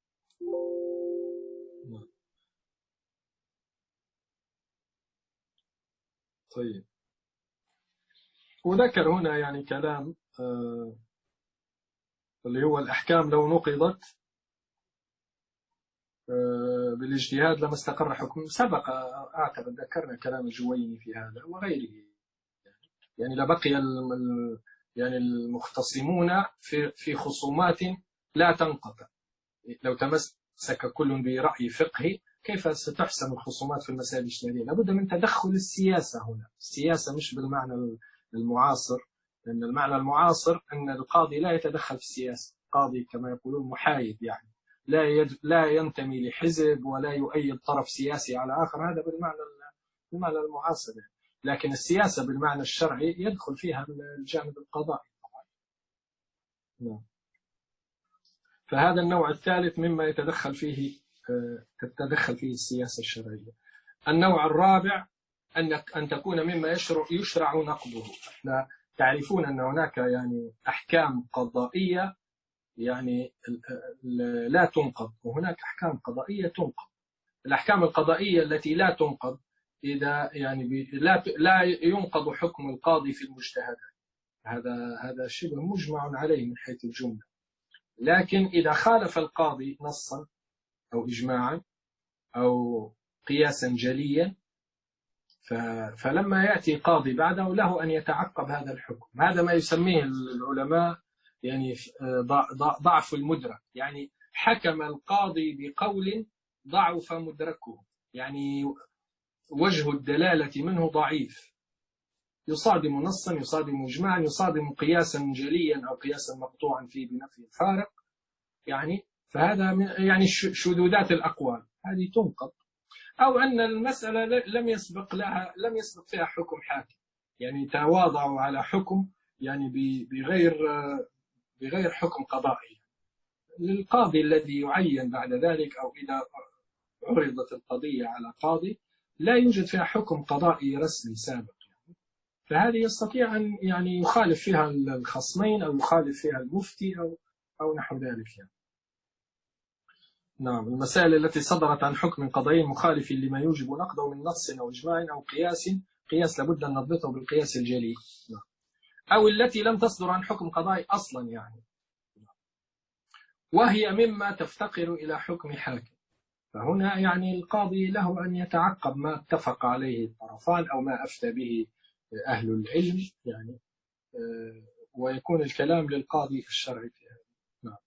طيب، وذكر هنا يعني كلام آه اللي هو الأحكام لو نقضت آه بالاجتهاد لما استقر حكم. سبق أعتقد ذكرنا كلام الجويني في هذا وغيره، يعني لبقي يعني المختصمون في في خصومات لا تنقطع. لو تمسك كل برأي فقهي كيف ستحسم الخصومات في المسائل الاجتهادية؟ لابد من تدخل السياسة هنا. السياسة مش بالمعنى المعاصر، لأن المعنى المعاصر أن القاضي لا يتدخل في السياسة. القاضي كما يقولون محايد، يعني لا يد... لا ينتمي لحزب ولا يؤيد طرف سياسي على آخر. هذا بالمعنى بالمعنى المعاصر يعني. لكن السياسة بالمعنى الشرعي يدخل فيها الجانب القضائي. نعم. فهذا النوع الثالث مما يتدخل فيه تتدخل فيه السياسة الشرعية. النوع الرابع أنك أن تكون مما يشرع يشرع نقضه. احنا تعرفون أن هناك يعني أحكام قضائية يعني لا تنقض، وهناك أحكام قضائية تنقض. الأحكام القضائية التي لا تنقض إذا يعني لا لا ينقض حكم القاضي في المجتهدات، هذا هذا شبه مجمع عليه من حيث الجملة. لكن إذا خالف القاضي نصا أو إجماعا أو قياسا جليا فلما يأتي قاضي بعده له أن يتعقب هذا الحكم. هذا ما يسميه العلماء يعني ضعف المدرك، يعني حكم القاضي بقول ضعف مدركه، يعني وجه الدلالة منه ضعيف، يصادم نصا يصادم إجماعا يصادم قياسا جليا أو قياسا مقطوعا فيه بنفي الفارق يعني. فهذا يعني شذوذات الأقوال هذه تنقض. أو أن المسألة لم يسبق لها لم يسبق فيها حكم حاكم، يعني تواضعوا على حكم يعني بغير بغير حكم قضائي للقاضي الذي يعين بعد ذلك، أو إذا عرضت القضية على قاضي لا يوجد فيها حكم قضائي رسمي سابق يعني. فهذه يستطيع أن يعني يخالف فيها الخصمين أو يخالف فيها المفتي أو أو نحو ذلك يعني. نعم. المسائل التي صدرت عن حكم قضائي مخالف لما يوجب نقضه من نص أو إجماع أو قياس، قياس لابد أن نضبطه بالقياس الجلي. نعم. أو التي لم تصدر عن حكم قضائي أصلا يعني، وهي مما تفتقر إلى حكم حاكم. فهنا يعني القاضي له أن يتعقب ما اتفق عليه الطرفان أو ما أفتى به أهل العلم يعني، ويكون الكلام للقاضي الشرعي في هذا. نعم.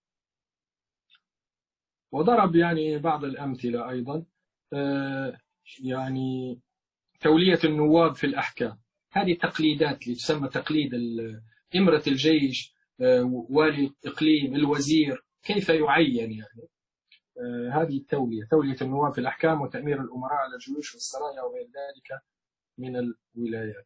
وضرب يعني بعض الأمثلة أيضا، يعني تولية النواب في الأحكام. هذه تقليدات اللي تسمى تقليد إمرة الجيش، والي الإقليم، الوزير، كيف يعين يعني. هذه التولية تولية النواب في الأحكام وتأمير الأمراء على الجيوش والسرايا وغير ذلك من الولايات.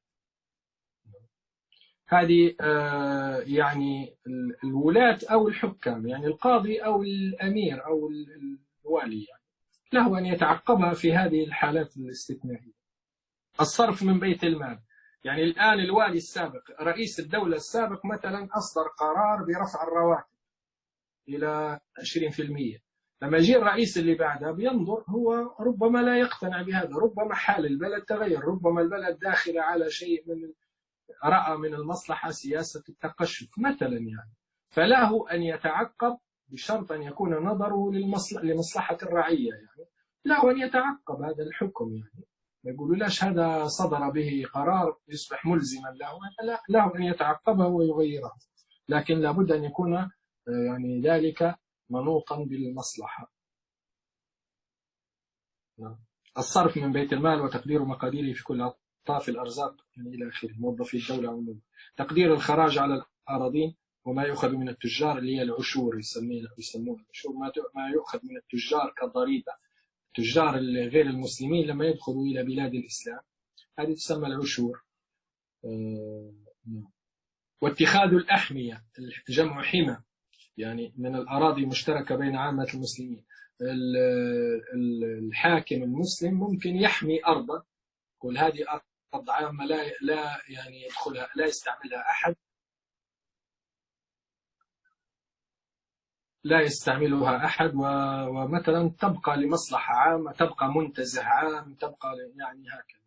هذه يعني الولاة أو الحكام، يعني القاضي أو الأمير أو الوالي يعني له أن يتعقبها في هذه الحالات الاستثنائية. الصرف من بيت المال، يعني الآن الوالي السابق رئيس الدولة السابق مثلا أصدر قرار برفع الرواتب إلى عشرين بالمئة. لما يجي الرئيس اللي بعده بينظر، هو ربما لا يقتنع بهذا، ربما حال البلد تغير، ربما البلد داخل على شيء من رأى من المصلحة سياسة التقشف مثلا يعني، فله أن يتعقب بشرط أن يكون نظره لمصلحة الرعية يعني، له أن يتعقب هذا الحكم يعني. يقولوا لاش هذا صدر به قرار يصبح ملزما له، لا، له أن يتعقبه ويغيره، لكن لابد أن يكون يعني ذلك منوطا بالمصلحة. الصرف من بيت المال وتقدير مقاديره في كل أطراف الأرزاق يعني إلى آخره، موظفي الدولة عموما. تقدير الخراج على الأراضين وما يؤخذ من التجار اللي هي العشور، يسمونها العشور، ما يؤخذ من التجار كضريبة، التجار غير المسلمين لما يدخلوا إلى بلاد الإسلام هذه تسمى العشور. واتخاذ الأحمية، جمع حمى يعني من الأراضي المشتركة بين عامة المسلمين. الحاكم المسلم ممكن يحمي أرضا، يقول هذه أرض عامة لا لا يعني يدخلها لا يستعملها أحد، لا يستعملها أحد، ومثلا تبقى لمصلحة عامة، تبقى منتزه عام، تبقى يعني هكذا.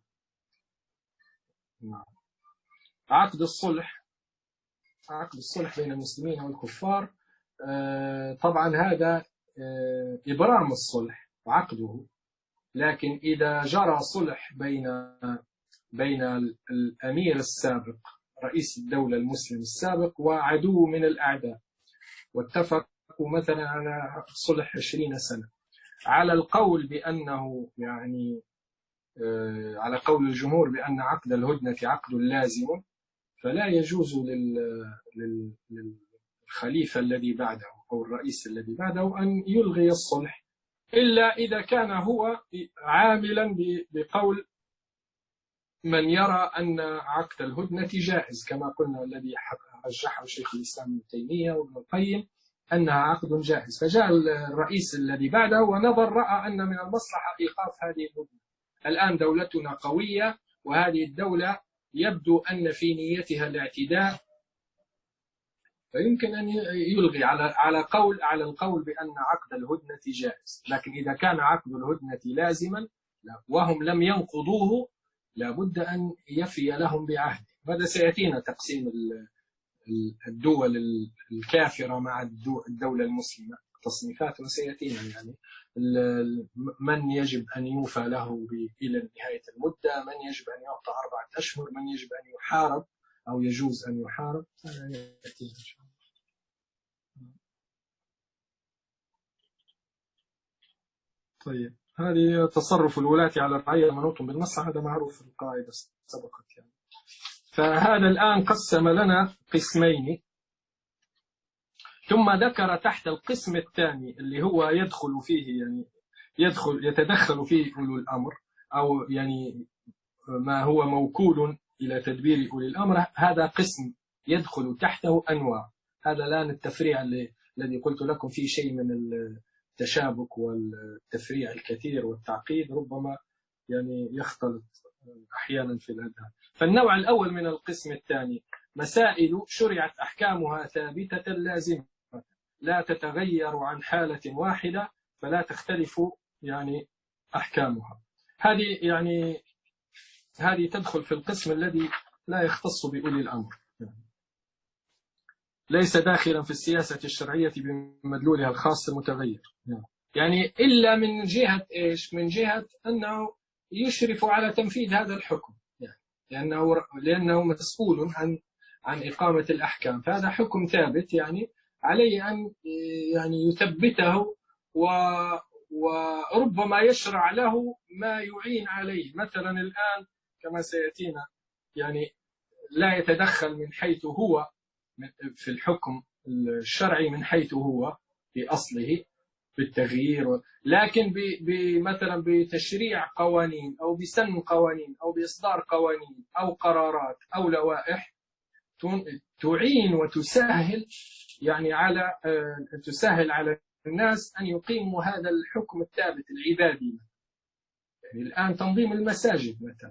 عقد الصلح، عقد الصلح بين المسلمين والكفار، طبعا هذا إبرام الصلح وعقده، لكن إذا جرى صلح بين بين الأمير السابق رئيس الدولة المسلم السابق وعدو من الأعداء، واتفقوا مثلا على صلح عشرين سنة، على القول بأنه يعني على قول الجمهور بأن عقد الهدنة عقد لازم، فلا يجوز للخليفة الذي بعده أو الرئيس الذي بعده أن يلغي الصلح، إلا إذا كان هو عاملا بقول من يرى أن عقد الهدنة جائز، كما قلنا الذي رجحه شيخ الإسلام ابن تيمية وابن القيم أنها عقد جائز. فجاء الرئيس الذي بعده ونظر، رأى أن من المصلحة إيقاف هذه الهدنة. الآن دولتنا قوية، وهذه الدولة يبدو أن في نيتها الاعتداء، فيمكن أن يلغي على على قول على القول بأن عقد الهدنة جائز. لكن إذا كان عقد الهدنة لازما وهم لم ينقضوه، لابد أن يفي لهم بعهد. هذا سيأتينا تقسيم الدول الكافرة مع الدولة المسلمة، تصنيفات وسيأتينا يعني من يجب أن يوفى له إلى نهاية المدة، من يجب أن يعطى أربعة أشهر، من يجب أن يحارب أو يجوز أن يحارب. يأتينا إن شاء الله. طيب، هذه تصرف الولاة على الرعية منوط بالمصلحة، هذا معروف في القاعدة سبقت يعني. فهذا الآن قسم لنا قسمين، ثم ذكر تحت القسم الثاني اللي هو يدخل فيه يعني يدخل يتدخل فيه أولو الأمر، أو يعني ما هو موكول إلى تدبير أولي الأمر. هذا قسم يدخل تحته أنواع. هذا الآن التفريع الذي قلت لكم فيه شيء من التشابك والتفريع الكثير والتعقيد، ربما يعني يختلط أحيانا في الأذهان. فالنوع الأول من القسم الثاني مسائل شرعت أحكامها ثابتة لازمة لا تتغير عن حالة واحدة فلا تختلف يعني أحكامها. هذه يعني هذه تدخل في القسم الذي لا يختص بأولي الأمر، ليس داخلا في السياسة الشرعية بمدلولها الخاص المتغير، يعني إلا من جهة إيش؟ من جهة أنه يشرف على تنفيذ هذا الحكم، يعني لأنه لأنه مسؤول عن عن إقامة الأحكام، فهذا حكم ثابت، يعني عليه أن يعني يثبته و وربما يشرع له ما يعين عليه. مثلا الآن كما سيأتينا يعني لا يتدخل من حيث هو في الحكم الشرعي من حيث هو في أصله بالتغيير، لكن مثلا بتشريع قوانين أو بسن قوانين أو بإصدار قوانين أو قرارات أو لوائح تعين وتسهل يعني على تسهل على الناس أن يقيموا هذا الحكم الثابت العبادي. يعني الآن تنظيم المساجد مثلا،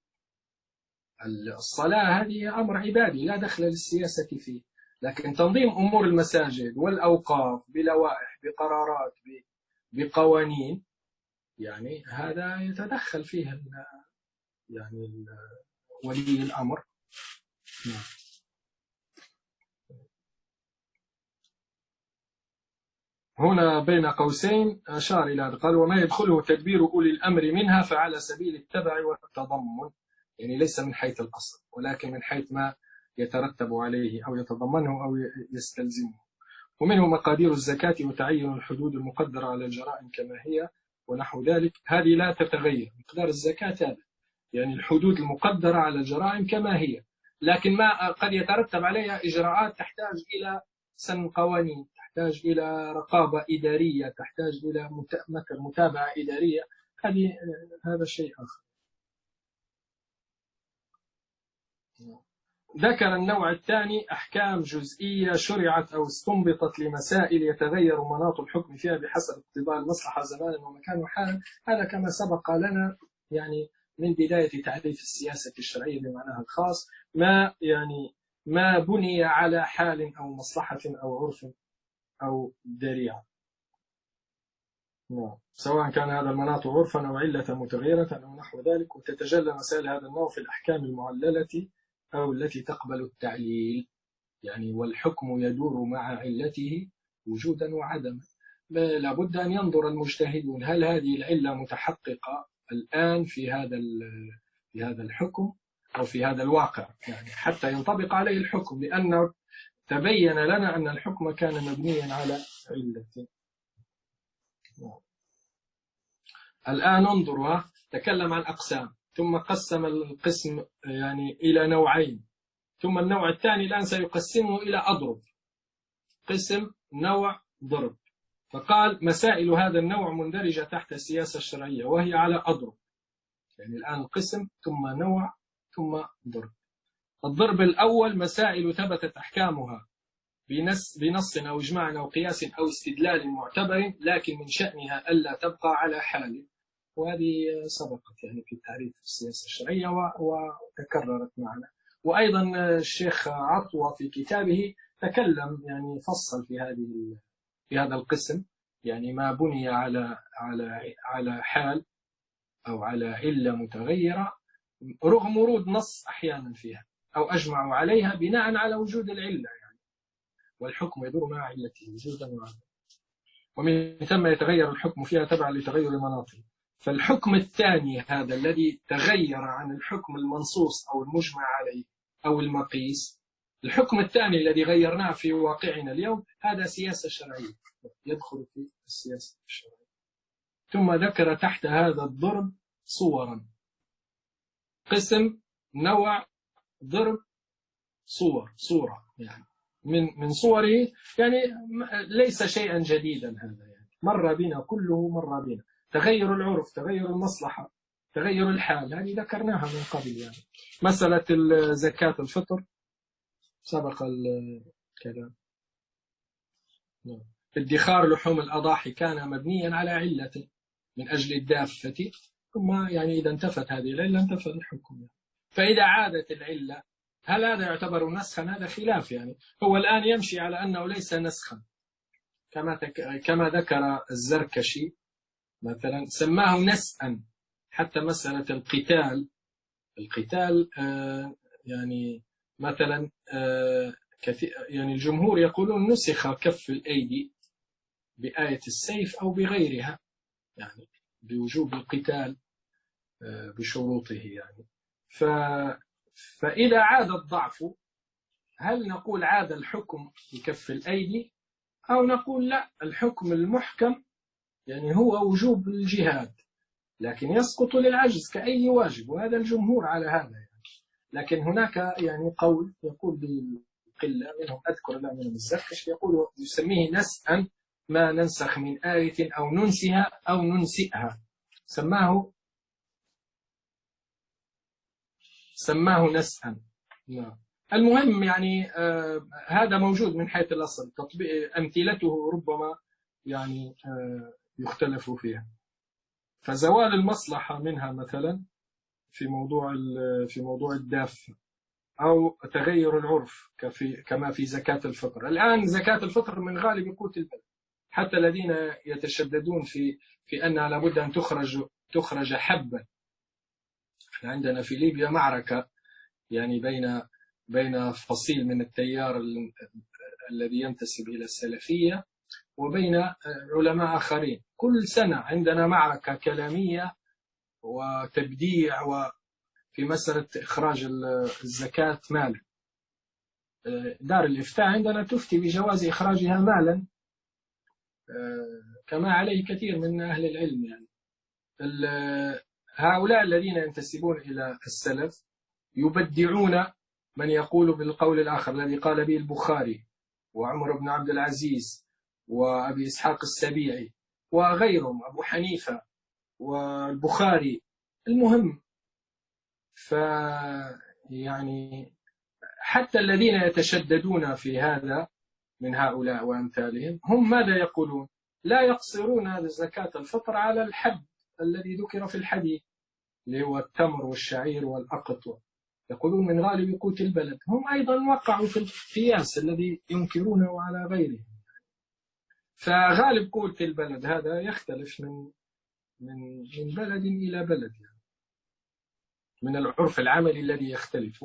الصلاة هذه أمر عبادي لا دخل للسياسة فيه، لكن تنظيم أمور المساجد والأوقاف بلوائح بقرارات بقوانين يعني هذا يتدخل فيه يعني ولي الأمر. هنا بين قوسين أشار إلى هذا، قال وما يدخله تدبير أولي الأمر منها فعلى سبيل التبع والتضمن، يعني ليس من حيث الأصل ولكن من حيث ما يترتب عليه أو يتضمنه أو يستلزمه. ومنه مقادير الزكاة وتعين الحدود المقدرة على الجرائم كما هي ونحو ذلك، هذه لا تتغير. مقدار الزكاة ثابت، يعني الحدود المقدرة على الجرائم كما هي، لكن ما قد يترتب عليها إجراءات تحتاج إلى سن قوانين، تحتاج إلى رقابة إدارية، تحتاج إلى متابعة إدارية، هذه هذا شيء آخر. ذكر النوع الثاني أحكام جزئية شرعت أو استنبطت لمسائل يتغير مناط الحكم فيها بحسب اقتضاء المصلحة زمانا ومكانا وحالا. هذا كما سبق لنا يعني من بداية تعريف السياسة الشرعية بمعناها الخاص، ما يعني ما بني على حال أو مصلحة أو عرف أو ذريعة، سواء كان هذا المناط عرفا أو علة متغيرة أو نحو ذلك. وتتجلى مسائل هذا النوع في الأحكام المعللة أو التي تقبل التعليل، يعني والحكم يدور مع علته وجودا وعدما. لابد أن ينظر المجتهدون هل هذه العلة متحققة الآن في هذا في هذا الحكم أو في هذا الواقع، يعني حتى ينطبق عليه الحكم، لأنه تبين لنا أن الحكم كان مبنيا على علة. الآن انظروا، تكلم عن أقسام، ثم قسم القسم يعني إلى نوعين، ثم النوع الثاني الآن سيقسمه إلى أضرب، قسم نوع ضرب. فقال مسائل هذا النوع مندرجة تحت السياسة الشرعية وهي على أضرب، يعني الآن قسم ثم نوع ثم ضرب. الضرب الأول مسائل ثبتت أحكامها بنص, بنص أو إجماع أو قياس أو استدلال معتبر، لكن من شأنها ألا تبقى على حال، وهذه سبقت يعني في تعريف السياسة الشرعية وتكررت معنا. وأيضا الشيخ عطوة في كتابه تكلم يعني فصل في هذه في هذا القسم، يعني ما بني على على على حال أو على علة متغيرة رغم ورود نص أحيانا فيها، أو أجمعوا عليها بناء على وجود العلة، يعني والحكم يدور مع علته وجودا وعدما، ومن ثم يتغير الحكم فيها تبعا لتغير مناطه. فالحكم الثاني هذا الذي تغير عن الحكم المنصوص أو المجمع عليه أو المقيس، الحكم الثاني الذي غيرناه في واقعنا اليوم هذا سياسة شرعية، يدخل في السياسة الشرعية. ثم ذكر تحت هذا الضرب صورا، قسم نوع ضرب صور، صورة يعني من من صوره، يعني ليس شيئا جديدا هذا، يعني مر بنا كله، مر بنا تغير العرف، تغير المصلحة، تغير الحال، هذه ذكرناها من قبل. يعني مسألة زكاة الفطر سبق الكلام. ادخار لحوم الأضاحي كان مبنيا على علة من أجل الدافة، ثم يعني إذا انتفت هذه العلة انتفى الحكم. يعني فإذا عادت العلة هل هذا يعتبر نسخا؟ هذا خلاف، يعني هو الآن يمشي على أنه ليس نسخا، كما تك... كما ذكر الزركشي مثلا سماه نسأا. حتى مسألة القتال، القتال آه يعني مثلا آه كثير، يعني الجمهور يقولون نسخ كف الأيدي بآية السيف أو بغيرها، يعني بوجوب القتال آه بشروطه. يعني ف... فإذا عاد الضعف هل نقول عاد الحكم بكف الأيدي، أو نقول لا، الحكم المحكم يعني هو وجوب الجهاد، لكن يسقط للعجز كأي واجب، وهذا الجمهور على هذا. يعني لكن هناك يعني قول يقول بالقلة منهم، أذكر لا منهم الزركش، يقول يسميه نسأا ما ننسخ من آية أو ننسها أو ننسئها، سماه سماه نسأا. نعم. المهم يعني آه هذا موجود من حيث الأصل، تطبيق أمثلته ربما يعني آه يختلف فيها. فزوال المصلحة منها مثلا في موضوع في موضوع الدافة، أو تغير العرف كما في زكاة الفطر. الآن زكاة الفطر من غالب قوت البلد، حتى الذين يتشددون في في أنها لابد أن تخرج تخرج حبا. عندنا في ليبيا معركة يعني بين بين فصيل من التيار الذي ينتسب إلى السلفية وبين علماء آخرين. كل سنة عندنا معركة كلامية وتبديع وفي مسألة إخراج الزكاة مالا. دار الإفتاء عندنا تفتي بجواز إخراجها مالا كما عليه كثير من أهل العلم. يعني هؤلاء الذين ينتسبون إلى السلف يبدعون من يقول بالقول الآخر الذي قال به البخاري وعمر بن عبد العزيز وأبي إسحاق السبيعي وغيرهم، أبو حنيفة والبخاري. المهم ف يعني حتى الذين يتشددون في هذا من هؤلاء وأمثالهم هم ماذا يقولون؟ لا يقصرون هذا زكاة الفطر على الحب الذي ذكر في الحديث اللي هو التمر والشعير والأقط، يقولون من غالب قوت البلد. هم أيضا وقعوا في القياس الذي ينكرونه على غيرهم. فغالب قوة البلد هذا يختلف من من من بلد إلى بلد، يعني من العرف العملي الذي يختلف.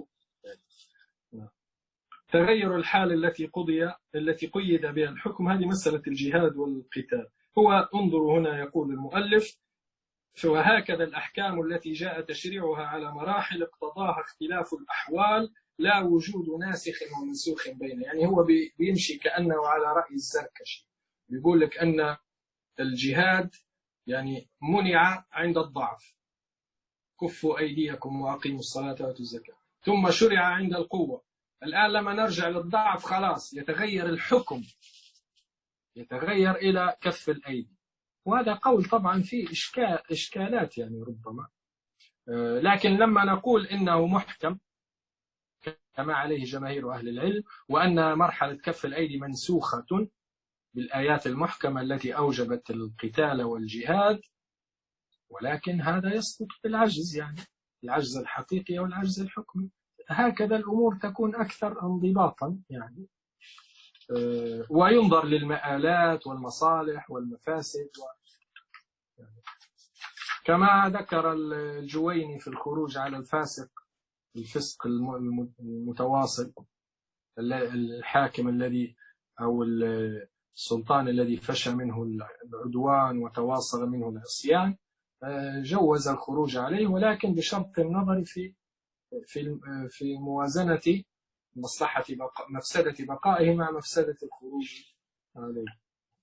تغير الحال التي قضي التي قيد بها الحكم، هذه مسألة الجهاد والقتال. هو انظروا هنا يقول المؤلف: وهكذا الأحكام التي جاء تشريعها على مراحل اقتضاها اختلاف الأحوال لا وجود ناسخ ومنسوخ بينه. يعني هو بيمشي كأنه على رأي الزركشي، بيقول لك أن الجهاد يعني منع عند الضعف، كفوا أيديكم وأقيموا الصلاة وآتوا الزكاة، ثم شرع عند القوة. الآن لما نرجع للضعف خلاص يتغير الحكم، يتغير إلى كف الأيدي. وهذا قول طبعا فيه إشكال إشكالات يعني ربما، لكن لما نقول إنه محكم كما عليه جماهير أهل العلم، وأن مرحلة كف الأيدي منسوخة بالآيات المحكمة التي أوجبت القتال والجهاد، ولكن هذا يسقط بالعجز، يعني العجز الحقيقي والعجز الحكمي. هكذا الأمور تكون أكثر انضباطا يعني، وينظر للمآلات والمصالح والمفاسد و... يعني كما ذكر الجويني في الخروج على الفاسق، الفسق المتواصل، الحاكم الذي أو السلطان الذي فشى منه العدوان وتواصل منه العصيان، جوز الخروج عليه، ولكن بشرط النظر في في في موازنة مصلحة بقاء مفسدة بقائه مع مفسدة الخروج عليه.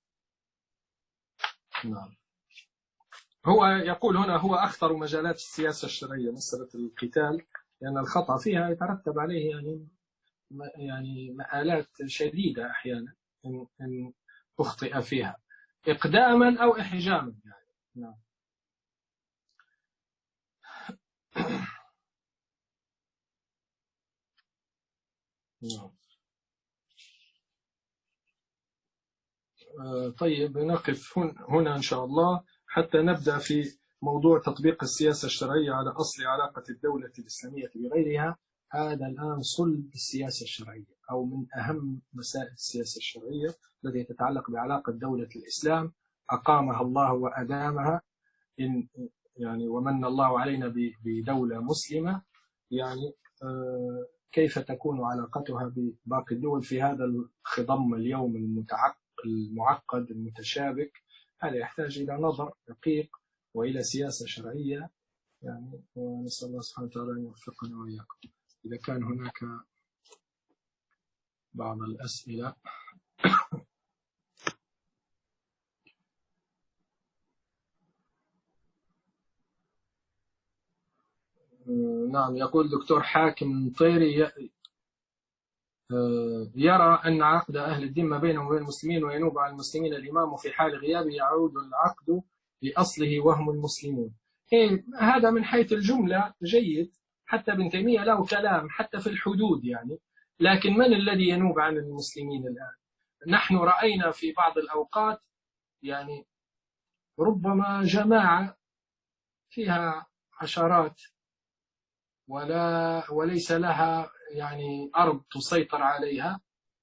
نعم. هو يقول هنا: هو أخطر مجالات السياسة الشرعية مسألة القتال، لأن الخطأ فيها يترتب عليه يعني يعني مآلات شديدة أحيانا إن, إن أخطئ فيها إقداما أو إحجاما يعني. نعم. نعم. طيب نقف هنا إن شاء الله حتى نبدأ في موضوع تطبيق السياسة الشرعية على أصل علاقة الدولة الإسلامية بغيرها. هذا الآن صلب السياسة الشرعية، أو من أهم مسائل السياسة الشرعية التي تتعلق بعلاقة دولة الإسلام أقامها الله وأدامها، إن يعني ومن الله علينا بدولة مسلمة، يعني كيف تكون علاقتها بباقي الدول في هذا الخضم اليوم المتعقد المعقد المتشابك. هذا يحتاج إلى نظر دقيق وإلى سياسة شرعية يعني، ونسأل الله سبحانه وتعالى أن يوفقنا وإياكم. إذا كان هناك بعض الأسئلة. نعم. يقول دكتور حاكم طيري: يرى أن عقد أهل الذمة بينهم وبين المسلمين وينوب على المسلمين الإمام، وفي حال غيابه يعود العقد لأصله وهم المسلمون. إيه هذا من حيث الجملة جيد، حتى ابن تيمية له كلام حتى في الحدود يعني، لكن من الذي ينوب عن المسلمين الآن؟ نحن رأينا في بعض الأوقات يعني ربما جماعة فيها عشرات ولا وليس لها يعني أرض تسيطر عليها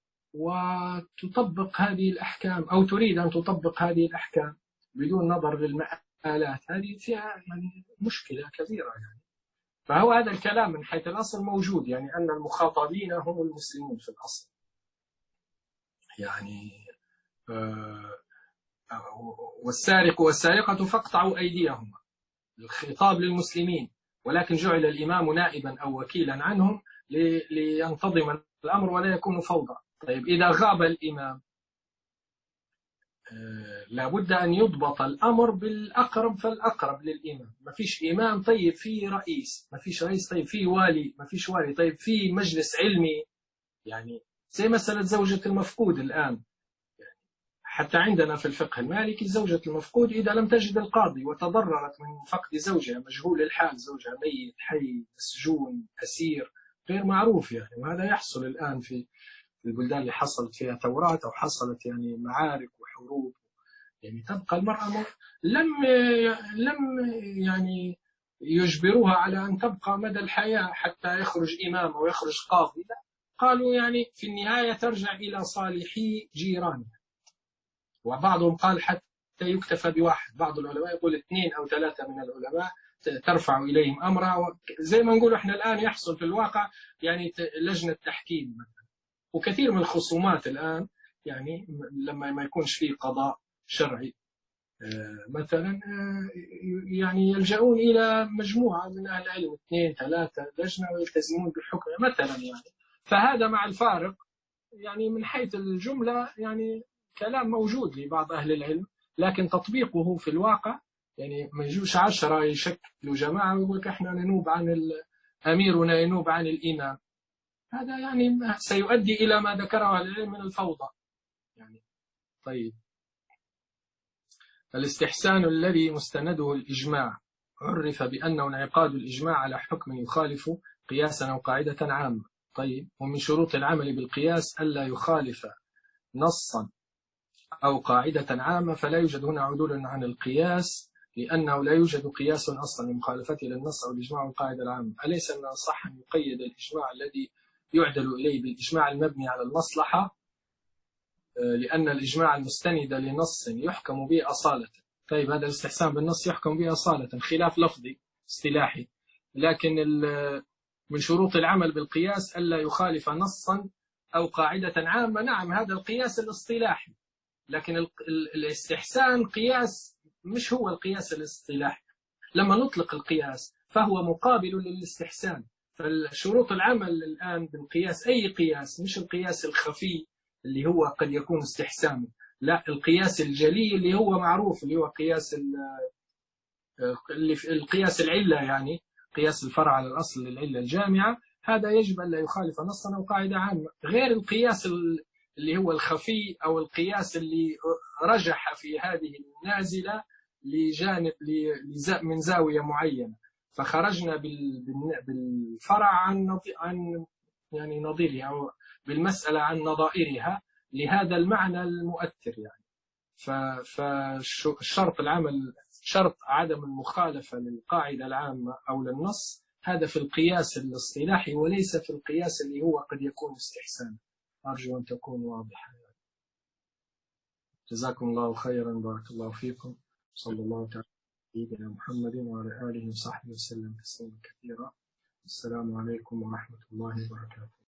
وتطبق هذه الأحكام، أو تريد أن تطبق هذه الأحكام بدون نظر للمآلات. هذه فيها يعني مشكلة كبيرة يعني. فهو هذا الكلام من حيث الأصل موجود، يعني أن المخاطبين هم المسلمون في الأصل يعني. والسارق والسارقة فاقطعوا أيديهما، الخطاب للمسلمين، ولكن جعل الإمام نائبا أو وكيلا عنهم لينتظم الأمر ولا يكون فوضى. طيب إذا غاب الإمام لابد أن يضبط الأمر بالأقرب فالأقرب للإمام. ما فيش إمام طيب فيه رئيس، ما فيش رئيس طيب فيه والي، ما فيش والي طيب فيه مجلس علمي، يعني زي مسألة زوجة المفقود الآن. حتى عندنا في الفقه المالكي زوجة المفقود إذا لم تجد القاضي وتضررت من فقد زوجها، مجهول الحال، زوجها ميت، حي، مسجون، أسير، غير معروف يعني. وهذا يحصل الآن في البلدان اللي حصلت فيها ثورات أو حصلت يعني معارك وحروب، يعني تبقى المرأة لم لم يعني يجبروها على أن تبقى مدى الحياة حتى يخرج إمام أو يخرج قاضي، لا، قالوا يعني في النهاية ترجع إلى صالحي جيرانها. وبعضهم قال حتى يكتفى بواحد، بعض العلماء يقول اثنين أو ثلاثة من العلماء ترفع إليهم أمرها، زي ما نقول إحنا الآن يحصل في الواقع يعني لجنة تحكيم مثلا. وكثير من الخصومات الآن يعني لما ما يكونش فيه قضاء شرعي مثلا يعني يلجؤون إلى مجموعة من أهل العلم، اثنين ثلاثة لجنة ويلتزمون بالحكم مثلا يعني. فهذا مع الفارق يعني من حيث الجملة يعني كلام موجود لبعض أهل العلم، لكن تطبيقه في الواقع يعني ما يجوش عشرة يشكلوا جماعة ويقول لك احنا ننوب عن أميرنا ينوب عن الإمام. هذا يعني سيؤدي إلى ما ذكره أهل العلم من الفوضى يعني. طيب، الاستحسان الذي مستنده الإجماع عرف بأنه انعقاد الإجماع على حكم يخالف قياسا أو قاعدة عامة. طيب، ومن شروط العمل بالقياس ألا يخالف نصا أو قاعدة عامة، فلا يوجد هنا عدول عن القياس لأنه لا يوجد قياس أصلا لمخالفته للنص أو الإجماع والقاعدة العامة. أليس من الصح أن يقيد الإجماع الذي يعدل إليه بالإجماع المبني على المصلحة، لأن الإجماع المستند لنص يحكم به أصالة. طيب، هذا الاستحسان بالنص يحكم به أصالة، خلاف لفظي اصطلاحي، لكن من شروط العمل بالقياس ألا يخالف نصا أو قاعدة عامة. نعم، هذا القياس الاصطلاحي، لكن الاستحسان قياس مش هو القياس الاصطلاحي. لما نطلق القياس فهو مقابل للاستحسان. فالشروط العمل الآن بالقياس أي قياس، مش القياس الخفي اللي هو قد يكون استحسانه، لا، القياس الجلي اللي هو معروف، اللي هو قياس اللي في القياس العلة، يعني قياس الفرع على الأصل للعلة الجامعة. هذا يجب أن لا يخالف نصا أو قاعدة عامة، غير القياس اللي هو الخفي أو القياس اللي رجح في هذه النازلة لجانب من زاوية معينة، فخرجنا بالفرع عن عن يعني نظيرها، أو بالمسألة عن نظائرها لهذا المعنى المؤثر يعني. فالشرط العمل شرط عدم المخالفة للقاعدة العامة أو للنص، هذا في القياس الاصطلاحي وليس في القياس اللي هو قد يكون استحسان. أرجو أن تكون واضحة. جزاكم الله خيرا، بارك الله فيكم، صلى الله تعالى على سيدنا محمد وعلى آله وصحبه وسلم تسليما كثيرا. السلام عليكم ورحمة الله وبركاته.